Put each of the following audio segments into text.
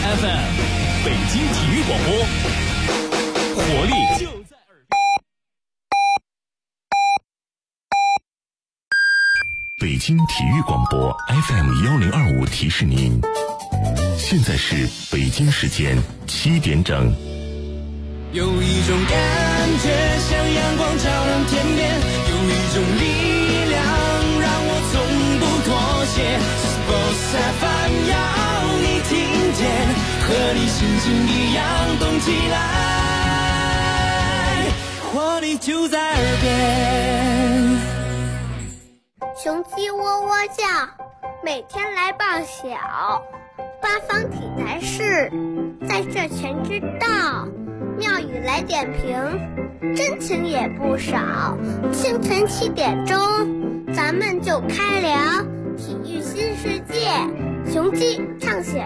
FM 北京体育广播，活力就在耳边。 北京体育广播 FM1025提示您，现在是北京时间7点整。 有一种感觉像阳光照亮天边，有一种力量让我从不妥协。Sports FM 要你听见，和你心情一样动起来，活力就在耳边。 雄鸡喔喔叫，每天来报晓。八方体坛事，在这全知道。妙语来点评，真情也不少。清晨7点钟，咱们就开聊体育新世界，雄鸡唱晓。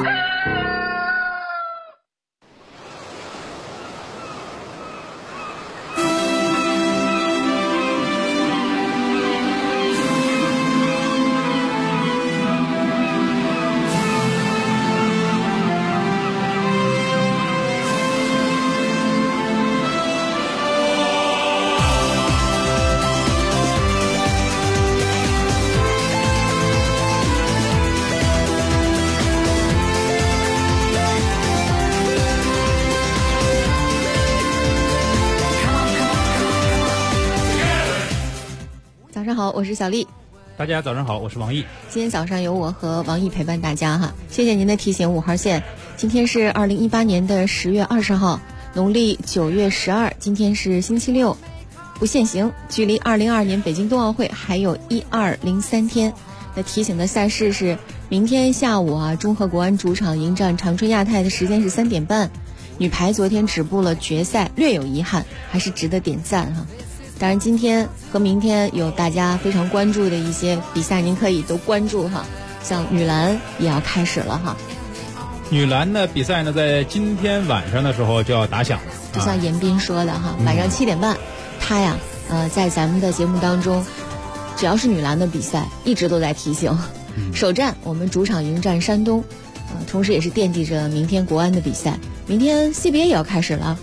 早上好，我是小丽。 大家早上好，我是王毅。 今天早上由我和王毅陪伴大家哈，谢谢您的提醒。5号线，今天是2018年的10月20号，农历9月12，今天是星期六，不限行。距离2022年北京冬奥会还有1203天。那提醒的赛事是明天下午啊，中赫国安主场迎战长春亚泰的时间是3点半。女排昨天止步了决赛，略有遗憾，还是值得点赞哈。当然今天和明天有大家非常关注的一些比赛，您可以都关注哈，像女篮也要开始了哈。 女篮的比赛呢，在今天晚上的时候就要打响了， 就像严彬说的哈，晚上7点半，他呀在咱们的节目当中，只要是女篮的比赛一直都在提醒。首战我们主场迎战山东，同时也是惦记着明天国安的比赛。明天 CBA 也要开始了。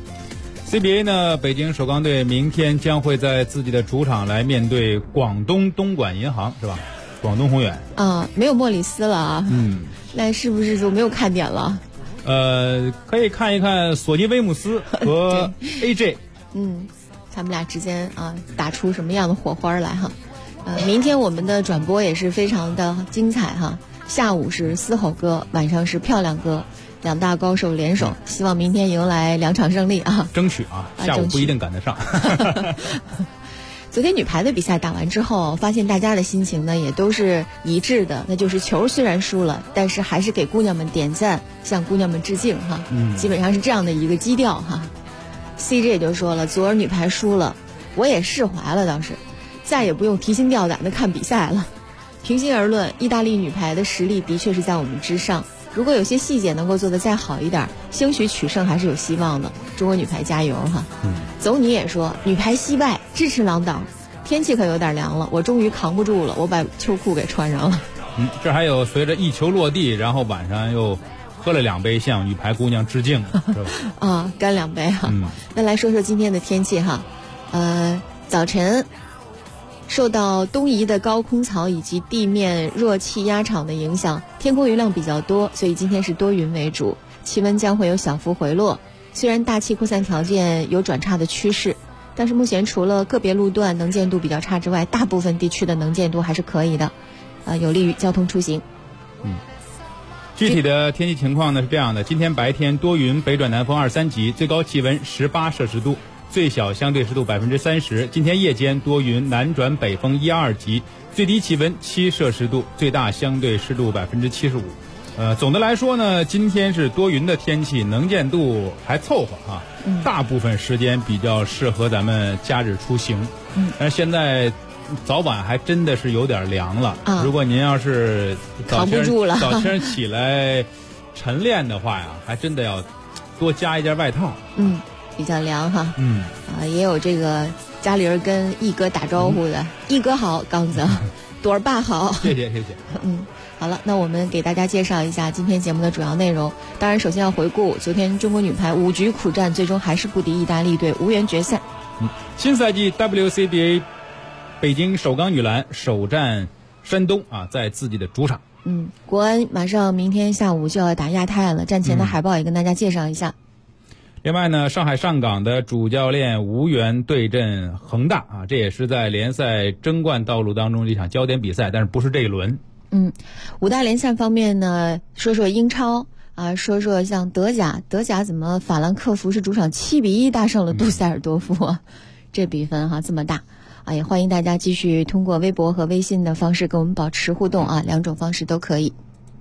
CBA 呢，北京首钢队明天将会在自己的主场来面对广东东莞银行，是吧？广东宏远没有莫里斯了啊。那是不是就没有看点了？ 可以看一看索尼威姆斯和 AJ。 他们俩之间打出什么样的火花来哈？明天我们的转播也是非常的精彩哈。下午是嘶吼哥，晚上是漂亮哥。两大高手联手，希望明天迎来2场胜利啊！ 争取下午不一定赶得上。 昨天女排的比赛打完之后，发现大家的心情呢也都是一致的，那就是球虽然输了，但是还是给姑娘们点赞，向姑娘们致敬哈。基本上是这样的一个基调哈。CJ 也就说了，昨儿女排输了，我也释怀了，倒是再也不用提心吊胆的看比赛了。平心而论，意大利女排的实力的确是在我们之上。如果有些细节能够做得再好一点，兴许取胜还是有希望的。中国女排加油哈！总你也说女排惜败，支持郎导。天气可有点凉了，我终于扛不住了，我把秋裤给穿上了。 这还有随着一球落地，然后晚上又喝了2杯，向女排姑娘致敬，是吧？ 干2杯哈。那来说说今天的天气哈。早晨受到东移的高空槽以及地面弱气压场的影响，天空云量比较多，所以今天是多云为主，气温将会有小幅回落。虽然大气扩散条件有转差的趋势，但是目前除了个别路段能见度比较差之外，大部分地区的能见度还是可以的，有利于交通出行。 具体的天气情况呢是这样的：今天白天多云，北转南风2-3级，最高气温18摄氏度。最小相对湿度30%。今天夜间多云，南转北风1-2级，最低气温7摄氏度，最大相对湿度75%。总的来说呢，今天是多云的天气，能见度还凑合哈。大部分时间比较适合咱们假日出行。但是现在早晚还真的是有点凉了。如果您要是扛不住了， 早晨起来晨练的话呀，还真的要多加一件外套。 比较凉哈。也有这个家里人跟毅哥打招呼的，毅哥好，刚子。 朵儿爸好。 谢谢。 好了，那我们给大家介绍一下今天节目的主要内容。当然，首先要回顾昨天中国女排5局苦战，最终还是不敌意大利队，无缘决赛。 新赛季 WCBA 北京首钢女篮首战山东啊，在自己的主场。 国安马上明天下午就要打亚太了，战前的海报也跟大家介绍一下。 另外呢，上海上港的主教练吴源对阵恒大啊，这也是在联赛争冠道路当中一场焦点比赛，但是不是这一轮。 5大联赛方面呢，说说英超啊，说说像德甲怎么法兰克福是主场7-1大胜了杜塞尔多夫啊，这比分这么大啊，也欢迎大家继续通过微博和微信的方式跟我们保持互动啊，2种方式都可以。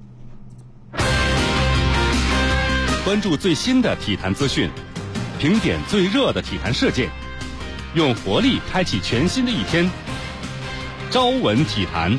关注最新的体坛资讯，评点最热的体坛事件，用活力开启全新的一天。朝闻体坛。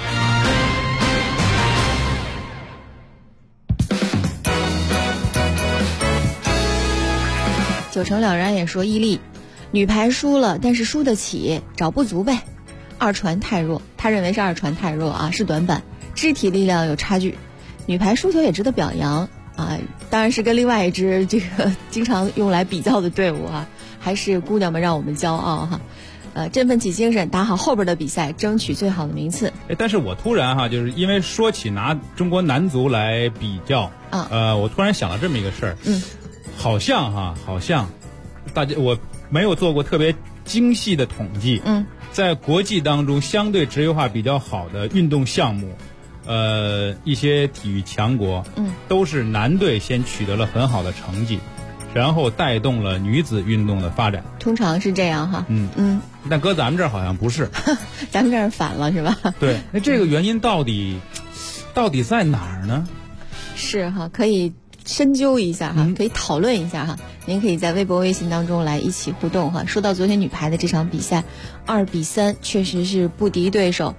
九成了然也说伊利，女排输了，但是输得起，找不足呗。二传太弱，他认为是二传太弱啊，是短板，肢体力量有差距。女排输球也值得表扬啊，当然是跟另外一支这个经常用来比较的队伍啊，还是姑娘们让我们骄傲哈。振奋起精神，打好后边的比赛，争取最好的名次。 但是我突然就是因为说起拿中国男足来比较，我突然想了这么一个事儿，好像大家我没有做过特别精细的统计，在国际当中相对职业化比较好的运动项目，一些体育强国，都是男队先取得了很好的成绩，然后带动了女子运动的发展。 通常是这样哈。 但搁咱们这儿好像不是， 咱们这儿反了是吧？ 对，那这个原因到底在哪儿呢？ 是哈，可以深究一下哈，可以讨论一下哈。您可以在微博、微信当中来一起互动哈。说到昨天女排的这场比赛，2-3确实是不敌对手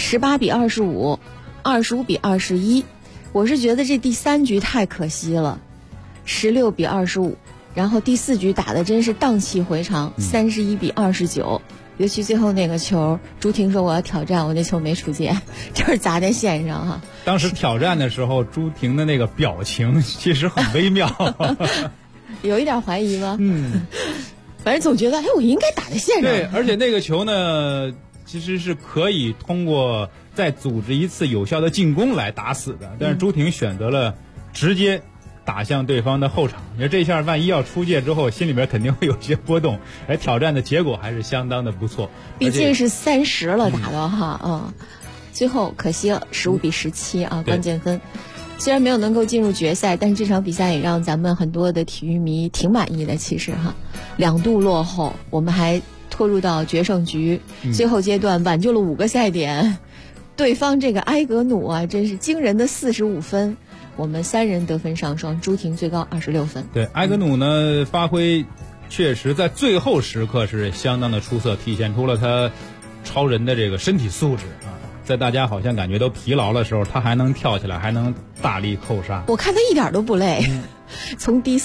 ，18-25、25-21。我是觉得这第3局太可惜了，16-25。然后第4局打的真是荡气回肠，31-29。尤其最后那个球，朱婷说我要挑战，我那球没出界，就是砸在线上哈。 当时挑战的时候，朱婷的那个表情其实很微妙， 有一点怀疑吗？反正总觉得我应该打在线上。 对，而且那个球呢，其实是可以通过再组织一次有效的进攻来打死的，但是朱婷选择了直接打向对方的后场，你说这下万一要出界之后，心里面肯定会有些波动。挑战的结果还是相当的不错， 毕竟是30了打的哈，最后可惜了15-17啊，关键分。虽然没有能够进入决赛，但是这场比赛也让咱们很多的体育迷挺满意的。其实哈，2度落后，我们还拖入到决胜局，最后阶段挽救了5个赛点。对方这个埃格努啊，真是惊人的45分。我们3人得分上双，朱婷最高26分。 对，埃格努呢发挥确实在最后时刻是相当的出色，体现出了他超人的这个身体素质啊。在大家好像感觉都疲劳的时候，他还能跳起来，还能大力扣杀。 我看他一点都不累，从第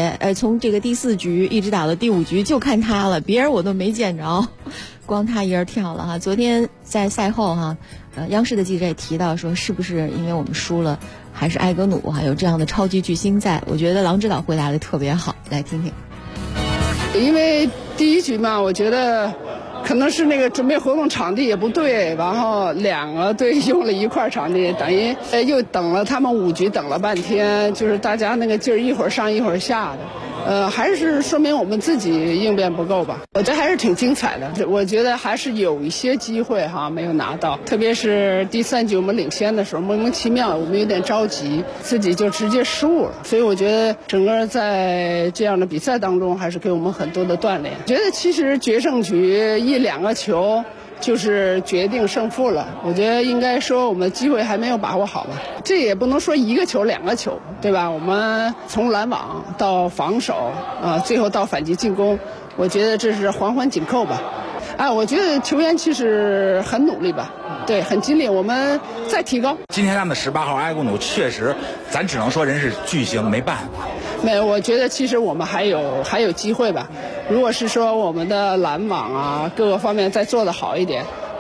4局一直打到第5局，就看他了，别人我都没见着，光他一人跳了哈。昨天在赛后哈，央视的记者也提到说，是不是因为我们输了？还是埃格努有这样的超级巨星在？我觉得郎指导回答的特别好，来听听。 因为第1局嘛，我觉得可能是那个准备活动场地也不对，然后2个队用了一块场地，等于又等了他们5局，等了半天，就是大家那个劲儿一会儿上一会儿下的。还是说明我们自己应变不够吧。我觉得还是挺精彩的，我觉得还是有一些机会没有拿到，特别是第3局我们领先的时候，莫名其妙我们有点着急，自己就直接失误了。所以我觉得整个在这样的比赛当中，还是给我们很多的锻炼。觉得其实决胜局1-2个球就是决定胜负了，我觉得应该说我们机会还没有把握好吧。这也不能说1个球2个球，对吧？我们从拦网到防守最后到反击进攻，我觉得这是环环紧扣吧。我觉得球员其实很努力吧，对，很尽力，我们再提高。 今天他们18号埃格努确实，咱只能说人是巨星，没办法。 没有，我觉得其实我们还有机会吧。如果是说我们的拦网各个方面再做得好一点，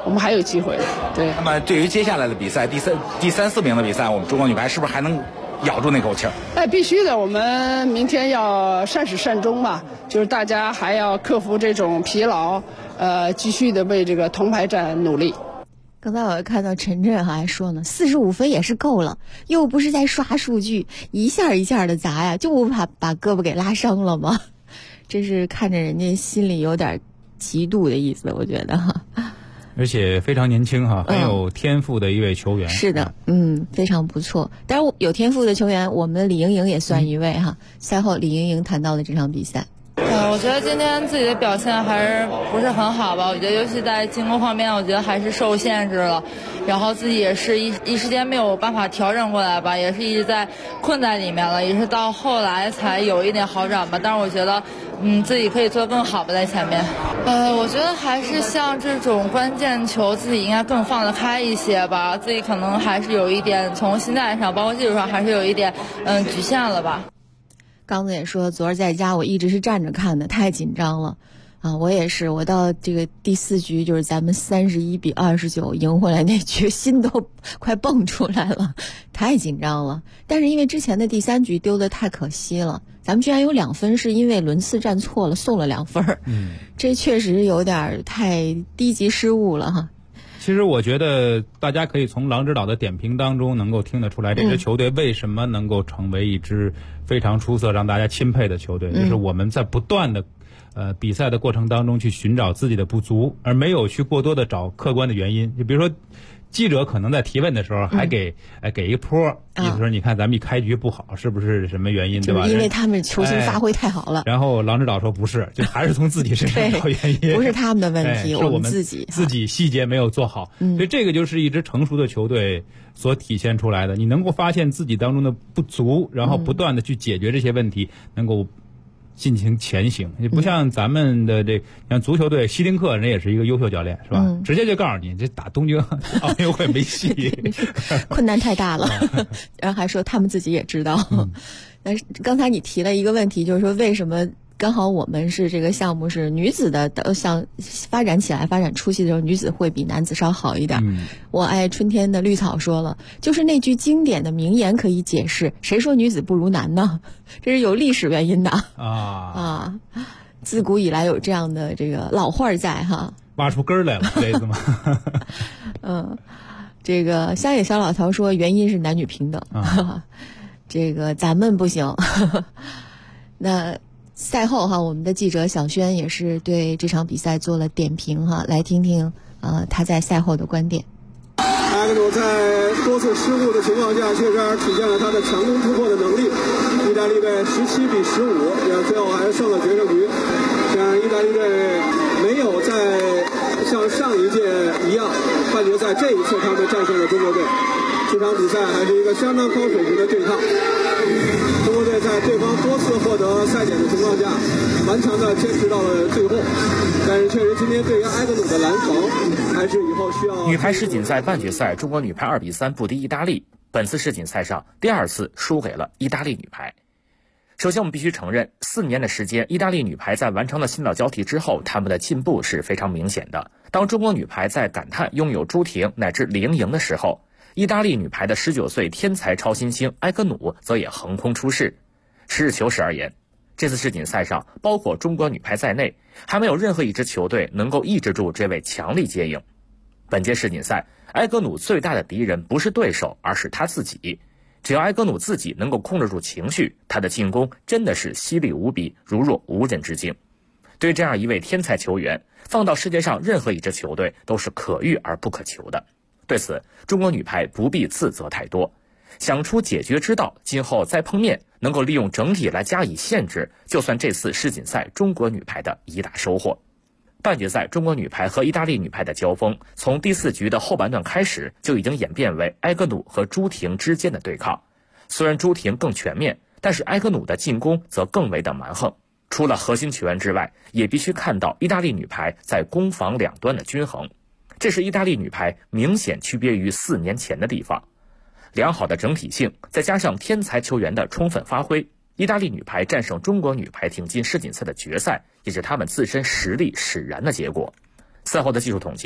我们还有机会。对。 那么对于接下来的比赛，第三四名的比赛，我们中国女排是不是还能咬住那口气儿？ 必须的，我们明天要善始善终嘛，就是大家还要克服这种疲劳，继续的为这个铜牌战努力。 刚才我看到陈震还说呢，45分也是够了，又不是在刷数据，一下一下的砸呀，就不怕把胳膊给拉伤了吗？这是看着人家心里有点嫉妒的意思，我觉得哈。 而且非常年轻哈，很有天赋的一位球员。 是的，非常不错。当然，有天赋的球员，我们的李盈莹也算一位哈。赛后，李盈莹谈到了这场比赛。 我觉得今天自己的表现还是不是很好吧？我觉得尤其在进攻方面，我觉得还是受限制了，然后自己也是一时间没有办法调整过来吧，也是一直在困在里面了，也是到后来才有一点好转吧。但是我觉得，自己可以做得更好吧，在前面。我觉得还是像这种关键球，自己应该更放得开一些吧。自己可能还是有一点从心态上，包括技术上，还是有一点局限了吧。 刚子也说，昨儿在家我一直是站着看的，太紧张了啊！我也是，我到这个第4局，就是咱们31比29赢回来那局，心都快蹦出来了，太紧张了。但是因为之前的第3局丢得太可惜了，咱们居然有2分是因为轮次站错了，送了2分，这确实有点太低级失误了哈。 其实我觉得大家可以从郎指导的点评当中能够听得出来，这支球队为什么能够成为一支非常出色、让大家钦佩的球队，就是我们在不断的比赛的过程当中去寻找自己的不足，而没有去过多的找客观的原因。就比如说，记者可能在提问的时候还给一个坡，意思说你看咱们一开局不好，是不是什么原因，对吧？ 因为他们球星发挥太好了。 然后郎指导说不是，就还是从自己身上找原因， 不是他们的问题， 是我们自己细节没有做好。所以这个就是一支成熟的球队所体现出来的。你能够发现自己当中的不足，然后不断的去解决这些问题，能够进行前行。也不像咱们的像足球队，希林克人也是一个优秀教练，是吧？直接就告诉你，这打东京奥运会没戏， 困难太大了。然后还说他们自己也知道。但是刚才你提了一个问题，就是说为什么刚好我们是这个项目是女子的，像发展起来、发展初期的时候，女子会比男子稍好一点。我爱春天的绿草说了，就是那句经典的名言可以解释，谁说女子不如男呢？这是有历史原因的啊！自古以来有这样的这个老话在哈， 挖出根来了，这意思吗？ 这个乡野小老头说原因是男女平等，这个咱们不行。那赛后哈，我们的记者小轩也是对这场比赛做了点评哈，来听听他在赛后的观点。 埃格努在多次失误的情况下，确实体现了他的强攻突破的能力。意大利队17比15，也最后还是胜了决胜局。像意大利队没有在像上一届一样，半决赛这一次他们战胜了中国队。这场比赛还是一个相当高水平的对抗。中国队在对方多次获得赛点的情况下，顽强地坚持到了最后。但是确实今天对于埃格努的拦防，还是以后需要。 女排世锦赛半决赛，中国女排2比3不敌意大利。本次世锦赛上第2次输给了意大利女排。首先我们必须承认，4年的时间，意大利女排在完成了新老交替之后，她们的进步是非常明显的。当中国女排在感叹拥有朱婷乃至李盈莹的时候，意大利女排的19岁天才超新星埃格努则也横空出世。实事求是而言，这次世锦赛上，包括中国女排在内，还没有任何一支球队能够抑制住这位强力接应。本届世锦赛，埃格努最大的敌人不是对手，而是他自己。只要埃格努自己能够控制住情绪，他的进攻真的是犀利无比，如若无人之境。对这样一位天才球员，放到世界上任何一支球队都是可遇而不可求的。对此，中国女排不必自责太多，想出解决之道，今后再碰面，能够利用整体来加以限制，就算这次世锦赛中国女排的一大收获。半决赛中国女排和意大利女排的交锋，从第4局的后半段开始，就已经演变为埃格努和朱婷之间的对抗。虽然朱婷更全面，但是埃格努的进攻则更为的蛮横。除了核心球员之外，也必须看到意大利女排在攻防两端的均衡。这是意大利女排明显区别于4年前的地方。良好的整体性，再加上天才球员的充分发挥，意大利女排战胜中国女排挺进世锦赛的决赛，也是他们自身实力使然的结果。赛后的技术统计，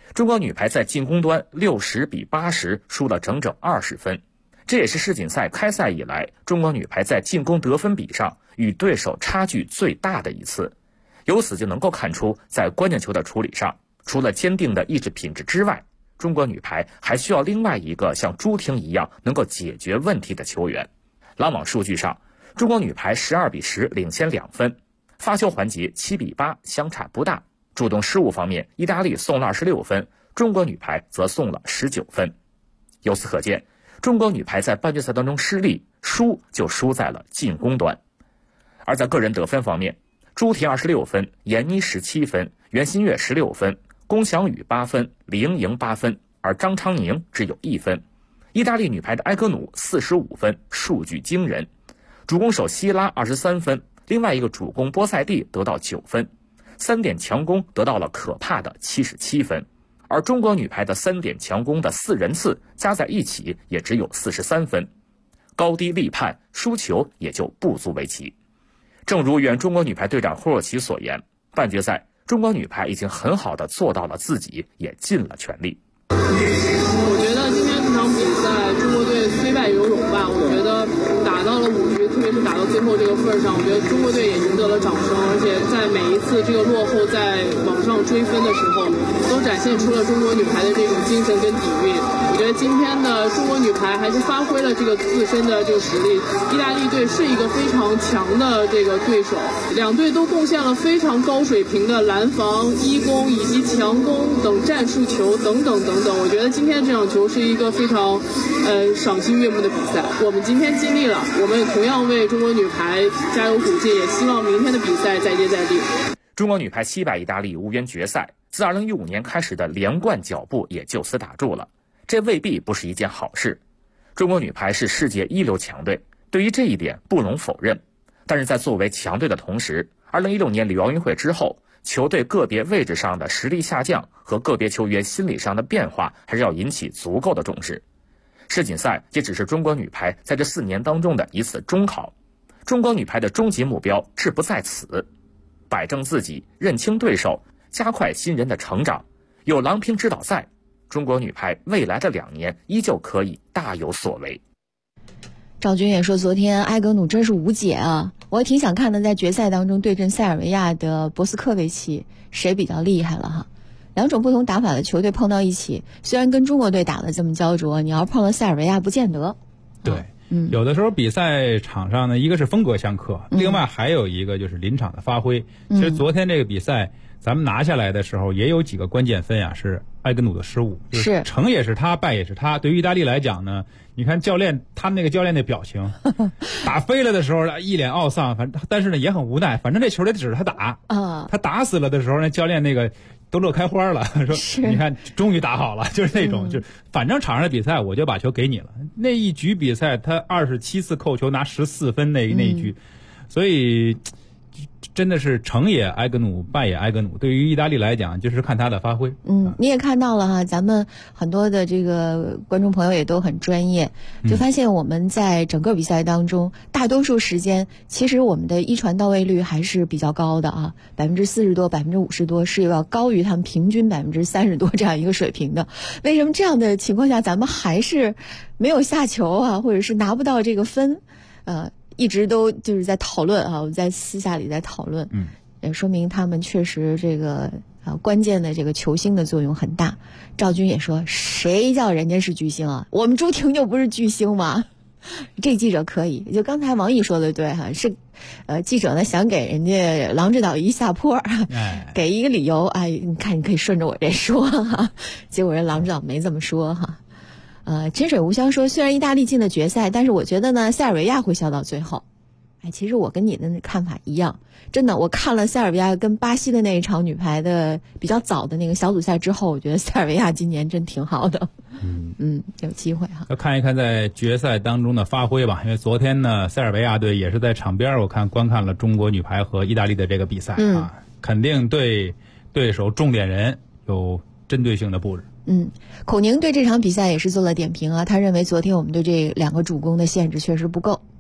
中国女排在进攻端60比80输了整整20分，这也是世锦赛开赛以来中国女排在进攻得分比上与对手差距最大的一次。由此就能够看出，在关键球的处理上，除了坚定的意志品质之外，中国女排还需要另外一个像朱婷一样能够解决问题的球员。篮网数据上，中国女排12比10领先2分，发球环节7比8相差不大。主动失误方面，意大利送了26分，中国女排则送了19分。由此可见，中国女排在半决赛当中失利，输就输在了进攻端。而在个人得分方面，朱婷26分，闫妮17分，袁心玥16分，龚翔宇8分，李盈莹8分，而张常宁只有1分。意大利女排的埃格努45分，数据惊人。主攻手希拉23分，另外一个主攻波塞蒂得到9分，3点强攻得到了可怕的77分。而中国女排的3点强攻的4人次加在一起也只有43分，高低立判，输球也就不足为奇。正如原中国女排队长霍若琪所言，半决赛中国女排已经很好的做到了自己，也尽了全力。 我觉得今天这场比赛中国队虽败犹荣吧，我觉得打到了5局，特别是打到最后这个份上，我觉得中国队也赢得了掌声，而且在每一次这个落后在往上追分的时候，都展现出了中国女排的这种精神跟底蕴。我觉得今天的中国女排还是发挥了这个自身的这个实力，意大利队是一个非常强的这个对手，两队都贡献了非常高水平的拦防、一攻以及强攻等战术球等等等等。我觉得今天这场球是一个非常赏心悦目的比赛。我们今天尽力了，我们同样为中国女排加油鼓劲，也希望明天的比赛再接再厉。 中国女排惜败意大利无缘决赛，自2015年开始的连冠脚步也就此打住了，这未必不是一件好事。中国女排是世界一流强队，对于这一点不容否认。但是在作为强队的同时，2016年里约奥运会之后，球队个别位置上的实力下降和个别球员心理上的变化还是要引起足够的重视。世锦赛也只是中国女排在这4年当中的一次中考，中国女排的终极目标志不在此，摆正自己，认清对手，加快新人的成长，有郎平指导在，中国女排未来的2年依旧可以大有所为。 赵军也说，昨天埃格努真是无解啊！我也挺想看的，在决赛当中对阵塞尔维亚的博斯科维奇，谁比较厉害了哈？两种不同打法的球队碰到一起，虽然跟中国队打得这么焦灼，你要碰了塞尔维亚不见得。 对，有的时候比赛场上呢，一个是风格相克，另外还有一个就是临场的发挥。其实昨天这个比赛咱们拿下来的时候，也有几个关键分啊，是埃格努的失误，就是成也是他，败也是他。对于意大利来讲呢，你看教练他们那个教练那表情，打飞了的时候一脸懊丧，但是呢也很无奈，反正这球得指着他打啊，他打死了的时候，那教练那个都乐开花了，说你看终于打好了，就是那种，就反正场上的比赛我就把球给你了。那一局比赛他27次扣球拿14分那一局，所以真的是成也埃格努，败也埃格努。对于意大利来讲，就是看他的发挥。 你也看到了哈，咱们很多的这个观众朋友也都很专业，就发现我们在整个比赛当中，大多数时间其实我们的一传到位率还是比较高的啊，40%多、50%多是要高于他们平均30%多这样一个水平的。为什么这样的情况下，咱们还是没有下球啊，或者是拿不到这个分？一直都就是在讨论啊，我们在私下里在讨论，也说明他们确实这个关键的这个球星的作用很大。赵军也说，谁叫人家是巨星啊？我们朱婷就不是巨星吗？这记者可以，就刚才王毅说的对哈，是记者呢想给人家郎指导一下坡，给一个理由，你看你可以顺着我这说哈，结果人郎指导没这么说哈。清水无香说，虽然意大利进了决赛，但是我觉得呢，塞尔维亚会笑到最后。其实我跟你的看法一样，真的，我看了塞尔维亚跟巴西的那一场女排的比较早的那个小组赛之后，我觉得塞尔维亚今年真挺好的。有机会哈。要看一看在决赛当中的发挥吧，因为昨天呢，塞尔维亚队也是在场边，我观看了中国女排和意大利的这个比赛肯定对对手重点人有针对性的布置。 孔宁对这场比赛也是做了点评啊，他认为昨天我们对这2个主攻的限制确实不够。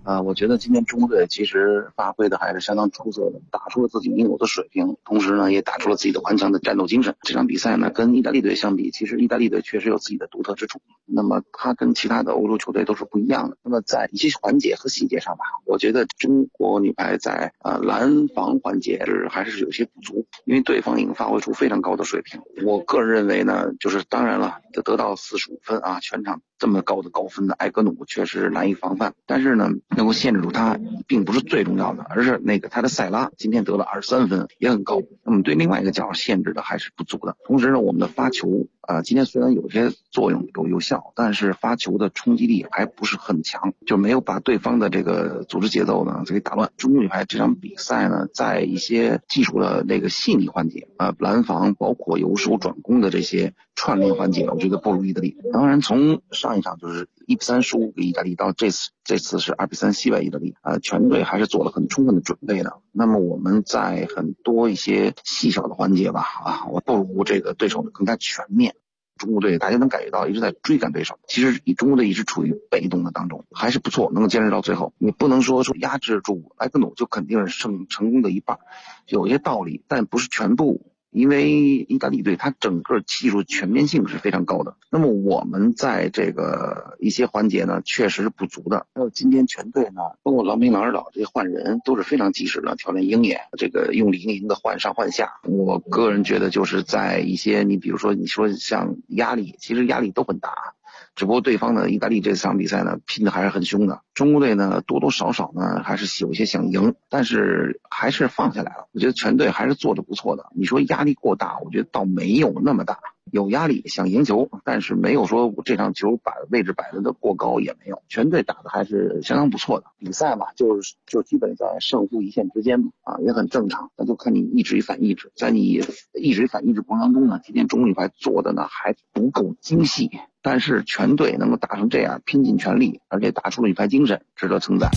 我觉得今天中国队其实发挥的还是相当出色的，打出了自己应有的水平，同时呢也打出了自己的顽强的战斗精神。这场比赛呢跟意大利队相比，其实意大利队确实有自己的独特之处，那么它跟其他的欧洲球队都是不一样的。那么在一些环节和细节上吧，我觉得中国女排在拦防环节还是有些不足，因为对方已经发挥出非常高的水平。我个人认为呢，就是当然了，得到45分啊，全场这么高的高分的埃格努确实难以防范，但是呢能够限制住他并不是最重要的，而是他的塞拉今天得了23分也很高，那么对另外一个角限制的还是不足的。同时呢我们的发球今天虽然有些作用有效，但是发球的冲击力还不是很强，就没有把对方的这个组织节奏呢给打乱。中国女排这场比赛呢，在一些技术的那个细腻环节拦防包括由守转攻的这些串联环节，我觉得不如意大利。当然从上一场就是1-3输给意大利到这次是2-3惜败意大利全队还是做了很充分的准备的。那么我们在很多一些细小的环节吧我不如这个对手更加全面。中国队大家能感觉到一直在追赶对手，其实中国队一直处于被动的当中，还是不错，能够坚持到最后。你不能说压制住埃格努就肯定是成功的一半，有些道理，但不是全部。因为意大利队它整个技术全面性是非常高的，那么我们在这个一些环节呢确实是不足的。还有今天全队呢，包括郎平、郎指导这些换人都是非常及时的，调练鹰眼这个用力营的换上换下。我个人觉得就是在一些你比如说你说像压力，其实压力都很大，只不过对方呢，意大利这场比赛呢拼的还是很凶的。中国队呢多多少少呢还是有一些想赢，但是还是放下来了。我觉得全队还是做得不错的。你说压力过大，我觉得倒没有那么大，有压力想赢球，但是没有说这场球位置摆的过高也没有。全队打的还是相当不错的。比赛嘛，就基本在胜负一线之间也很正常。那就看你意志与反意志，在你意志与反意志过程当中呢，今天中国女排做的呢还不够精细。但是全队能够打成这样，拼尽全力，而且打出了女排精神，值得称赞。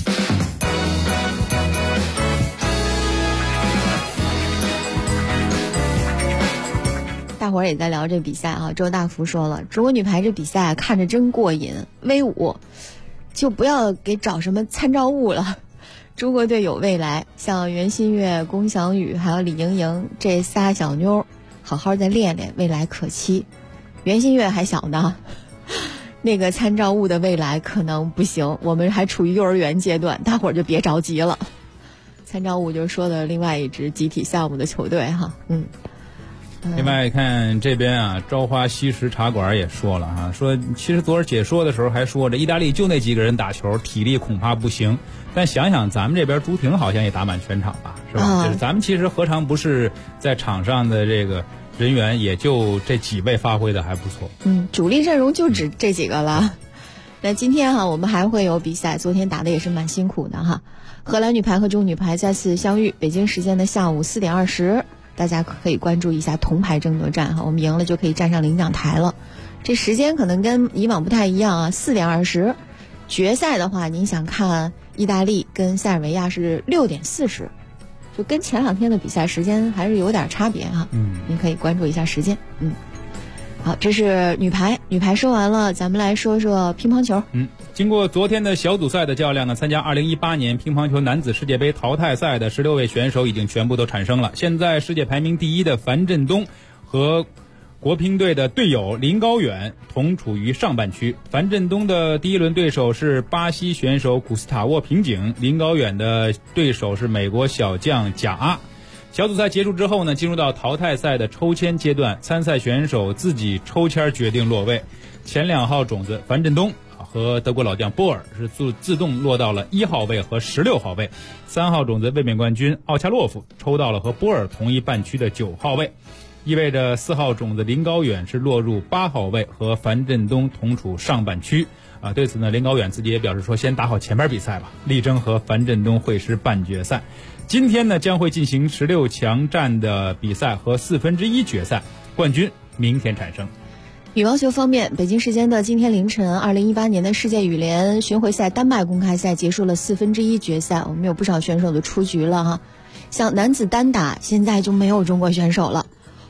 大伙儿也在聊这比赛周大福说了，中国女排这比赛看着真过瘾，威武，就不要给找什么参照物了。中国队有未来，像袁心玥、龚翔宇还有李盈莹这仨小妞，好好再练练，未来可期。袁心玥还小呢，那个参照物的未来可能不行，我们还处于幼儿园阶段，大伙儿就别着急了。参照物就是说的另外一支集体项目的球队另外看这边朝花夕拾茶馆也说了说其实昨儿解说的时候还说这意大利就那几个人打球，体力恐怕不行。但想想咱们这边朱婷好像也打满全场吧，是吧？就是咱们其实何尝不是在场上的这个人员也就这几位发挥的还不错。 主力阵容就只这几个了。那今天我们还会有比赛，昨天打的也是蛮辛苦的荷兰女排和中女排再次相遇，北京时间的下午4点20，大家可以关注一下铜牌争夺战我们赢了就可以站上领奖台了。这时间可能跟以往不太一样4点20。决赛的话，您想看意大利跟塞尔维亚是6点40。就跟前2天的比赛时间还是有点差别您可以关注一下时间。好，这是女排说完了，咱们来说说乒乓球。 经过昨天的小组赛的较量呢，参加2018年乒乓球男子世界杯淘汰赛的16位选手已经全部都产生了。现在世界排名第1的樊振东和国乒队的队友林高远同处于上半区。樊振东的第一轮对手是巴西选手古斯塔沃平井，林高远的对手是美国小将贾阿。小组赛结束之后呢，进入到淘汰赛的抽签阶段，参赛选手自己抽签决定落位。前2号种子樊振东和德国老将波尔是自动落到了1号位和16号位，3号种子卫冕冠军奥恰洛夫抽到了和波尔同一半区的9号位，意味着4号种子林高远是落入8号位，和樊振东同处上半区。对此呢，林高远自己也表示说，先打好前边比赛吧，力争和樊振东会师半决赛。今天呢，将会进行16强战的比赛和1/4决赛，冠军明天产生。 羽毛球方面，北京时间的今天凌晨，2018年的世界羽联巡回赛丹麦公开赛结束了1/4决赛，我们有不少选手的出局了像男子单打现在就没有中国选手了。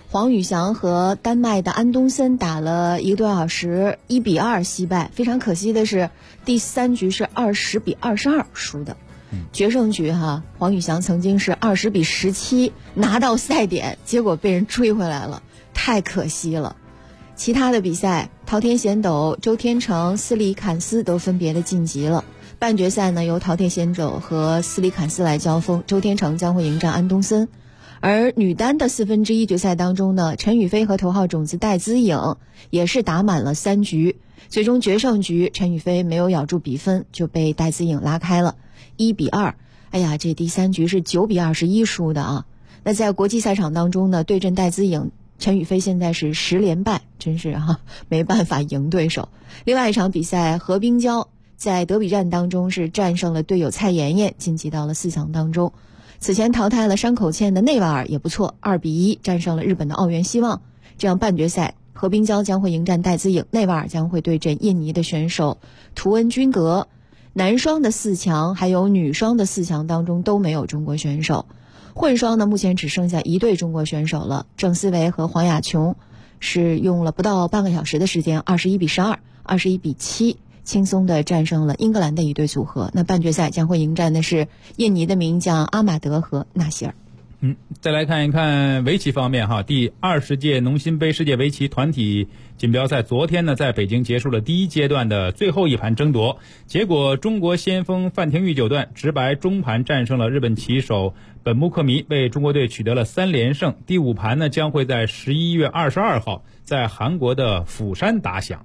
黄宇翔和丹麦的安东森打了1个多小时，1-2惜败。非常可惜的是，第3局是20-22输的。决胜局黄宇翔曾经是20-17拿到赛点，结果被人追回来了，太可惜了。其他的比赛，桃田贤斗、周天成、斯里坎斯都分别的晋级了。半决赛呢，由桃田贤斗和斯里坎斯来交锋，周天成将会迎战安东森。而女单的1/4决赛当中呢，陈雨菲和头号种子戴资颖也是打满了3局，最终决胜局陈雨菲没有咬住比分，就被戴资颖拉开了1-2。哎呀，这第3局是9-21输的啊。那在国际赛场当中呢，对阵戴资颖，陈雨菲现在是10连败，真是没办法赢对手。另外一场比赛，何冰娇在德比战当中是战胜了队友蔡妍妍，晋级到了4强当中。此前淘汰了山口茜的内瓦尔也不错，2-1战胜了日本的奥原希望。这样半决赛，何冰娇将会迎战戴资颖，内瓦尔将会对阵印尼的选手图恩君格。男双的4强还有女双的4强当中都没有中国选手。混双呢，目前只剩下1对中国选手了，郑思维和黄雅琼是用了不到半个小时的时间，21-12、21-7。轻松地战胜了英格兰的一对组合。那半决赛将会迎战的是印尼的名将阿马德和纳希尔。 再来看一看围棋方面第20届农心杯世界围棋团体锦标赛昨天呢在北京结束了第1阶段的最后一盘争夺，结果中国先锋范廷钰9段直白中盘战胜了日本棋手本木克弥，为中国队取得了3连胜。第5盘呢将会在11月22号在韩国的釜山打响。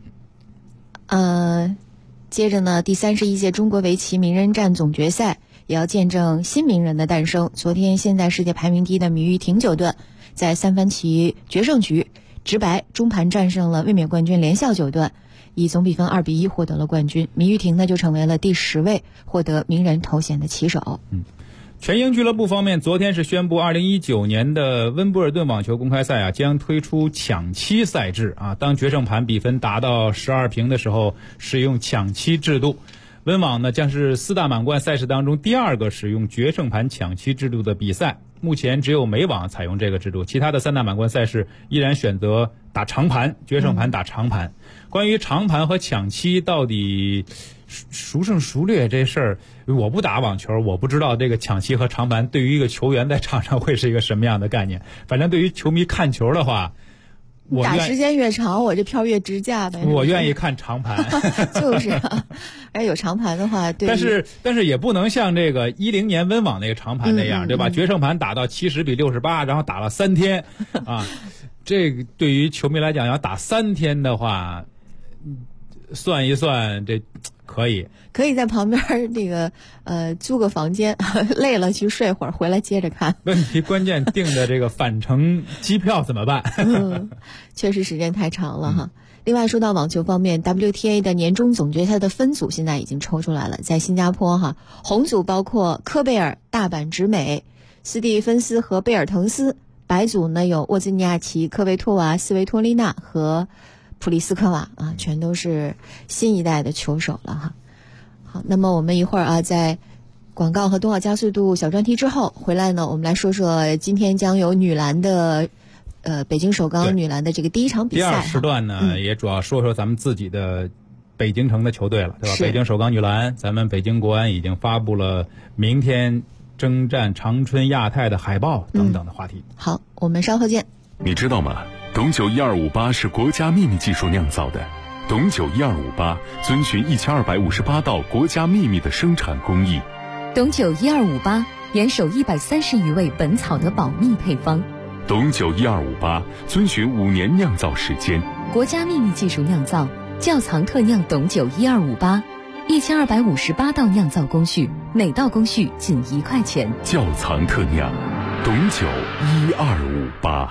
接着呢，第31届中国围棋名人战总决赛也要见证新名人的诞生。昨天现在世界排名第一的米玉婷9段在3番棋决胜局直白中盘战胜了卫冕冠军连笑9段，以总比分2-1获得了冠军。米玉婷呢就成为了第10位获得名人头衔的棋手。 全英俱乐部方面，昨天是宣布2019年的温布尔顿网球公开赛将推出抢七赛制当决胜盘比分达到12平的时候，使用抢七制度。温网呢将是4大满贯赛事当中第2个使用决胜盘抢七制度的比赛，目前只有美网采用这个制度，其他的3大满贯赛事依然选择打长盘，决胜盘打长盘。关于长盘和抢七到底孰胜孰劣这事儿，我不打网球，我不知道这个抢七和长盘对于一个球员在场上会是一个什么样的概念。反正对于球迷看球的话，我打时间越长，我这票越值价呗。 我愿意看长盘， 就是而有长盘的话，对。 但是也不能像这个10年温网那个长盘那样，对吧？决胜盘打到70-68，然后打了3天这个对于球迷来讲，要打3天的话，算一算这。可以在旁边这个租个房间，累了去睡会儿，回来接着看。 问题关键订的这个返程机票怎么办？ 确实时间太长了另外说到网球方面， WTA 的年终总决赛的分组现在已经抽出来了，在新加坡红组包括科贝尔、大阪直美、斯蒂芬斯和贝尔滕斯，白组呢有沃兹尼亚奇、科维托娃、斯维托利娜和普利斯科娃全都是新一代的球手了好，那么我们一会儿在广告和东奥加速度小专题之后回来呢，我们来说说今天将有女篮的北京首钢女篮的这个第1场比赛。 第2时段呢也主要说说咱们自己的北京城的球队了，对吧？北京首钢女篮，咱们北京国安已经发布了明天征战长春亚泰的海报等等的话题。 好，我们稍后见。 你知道吗？董酒1258是国家秘密技术酿造的，董酒1258遵循1258道国家秘密的生产工艺。 董酒1258严守130余味本草的保密配方。 董酒1258遵循5年酿造时间， 国家秘密技术酿造，窖藏特酿董酒1258，1258道酿造工序，每道工序仅1块钱。 窖藏特酿，董酒1258。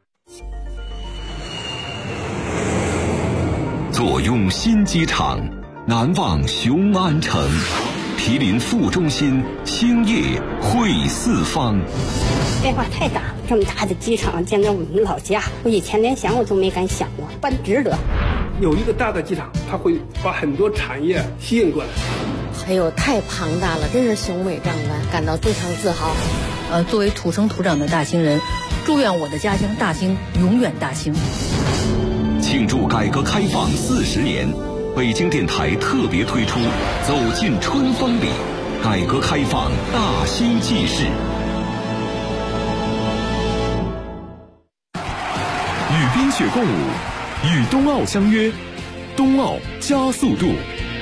坐拥新机场，难忘雄安城。毗邻副中心，兴业汇四方。 变化太大，这么大的机场建在我们老家，我以前连想我都没敢想过，办值得。 有一个大的机场，它会把很多产业吸引过来。 哎呦，太庞大了，真是雄伟壮观，感到非常自豪。 作为土生土长的大兴人， 祝愿我的家乡大兴永远大兴。 庆祝改革开放40年，北京电台特别推出《走进春风里》，改革开放大兴纪事。 与冰雪共舞，与冬奥相约，冬奥加速度。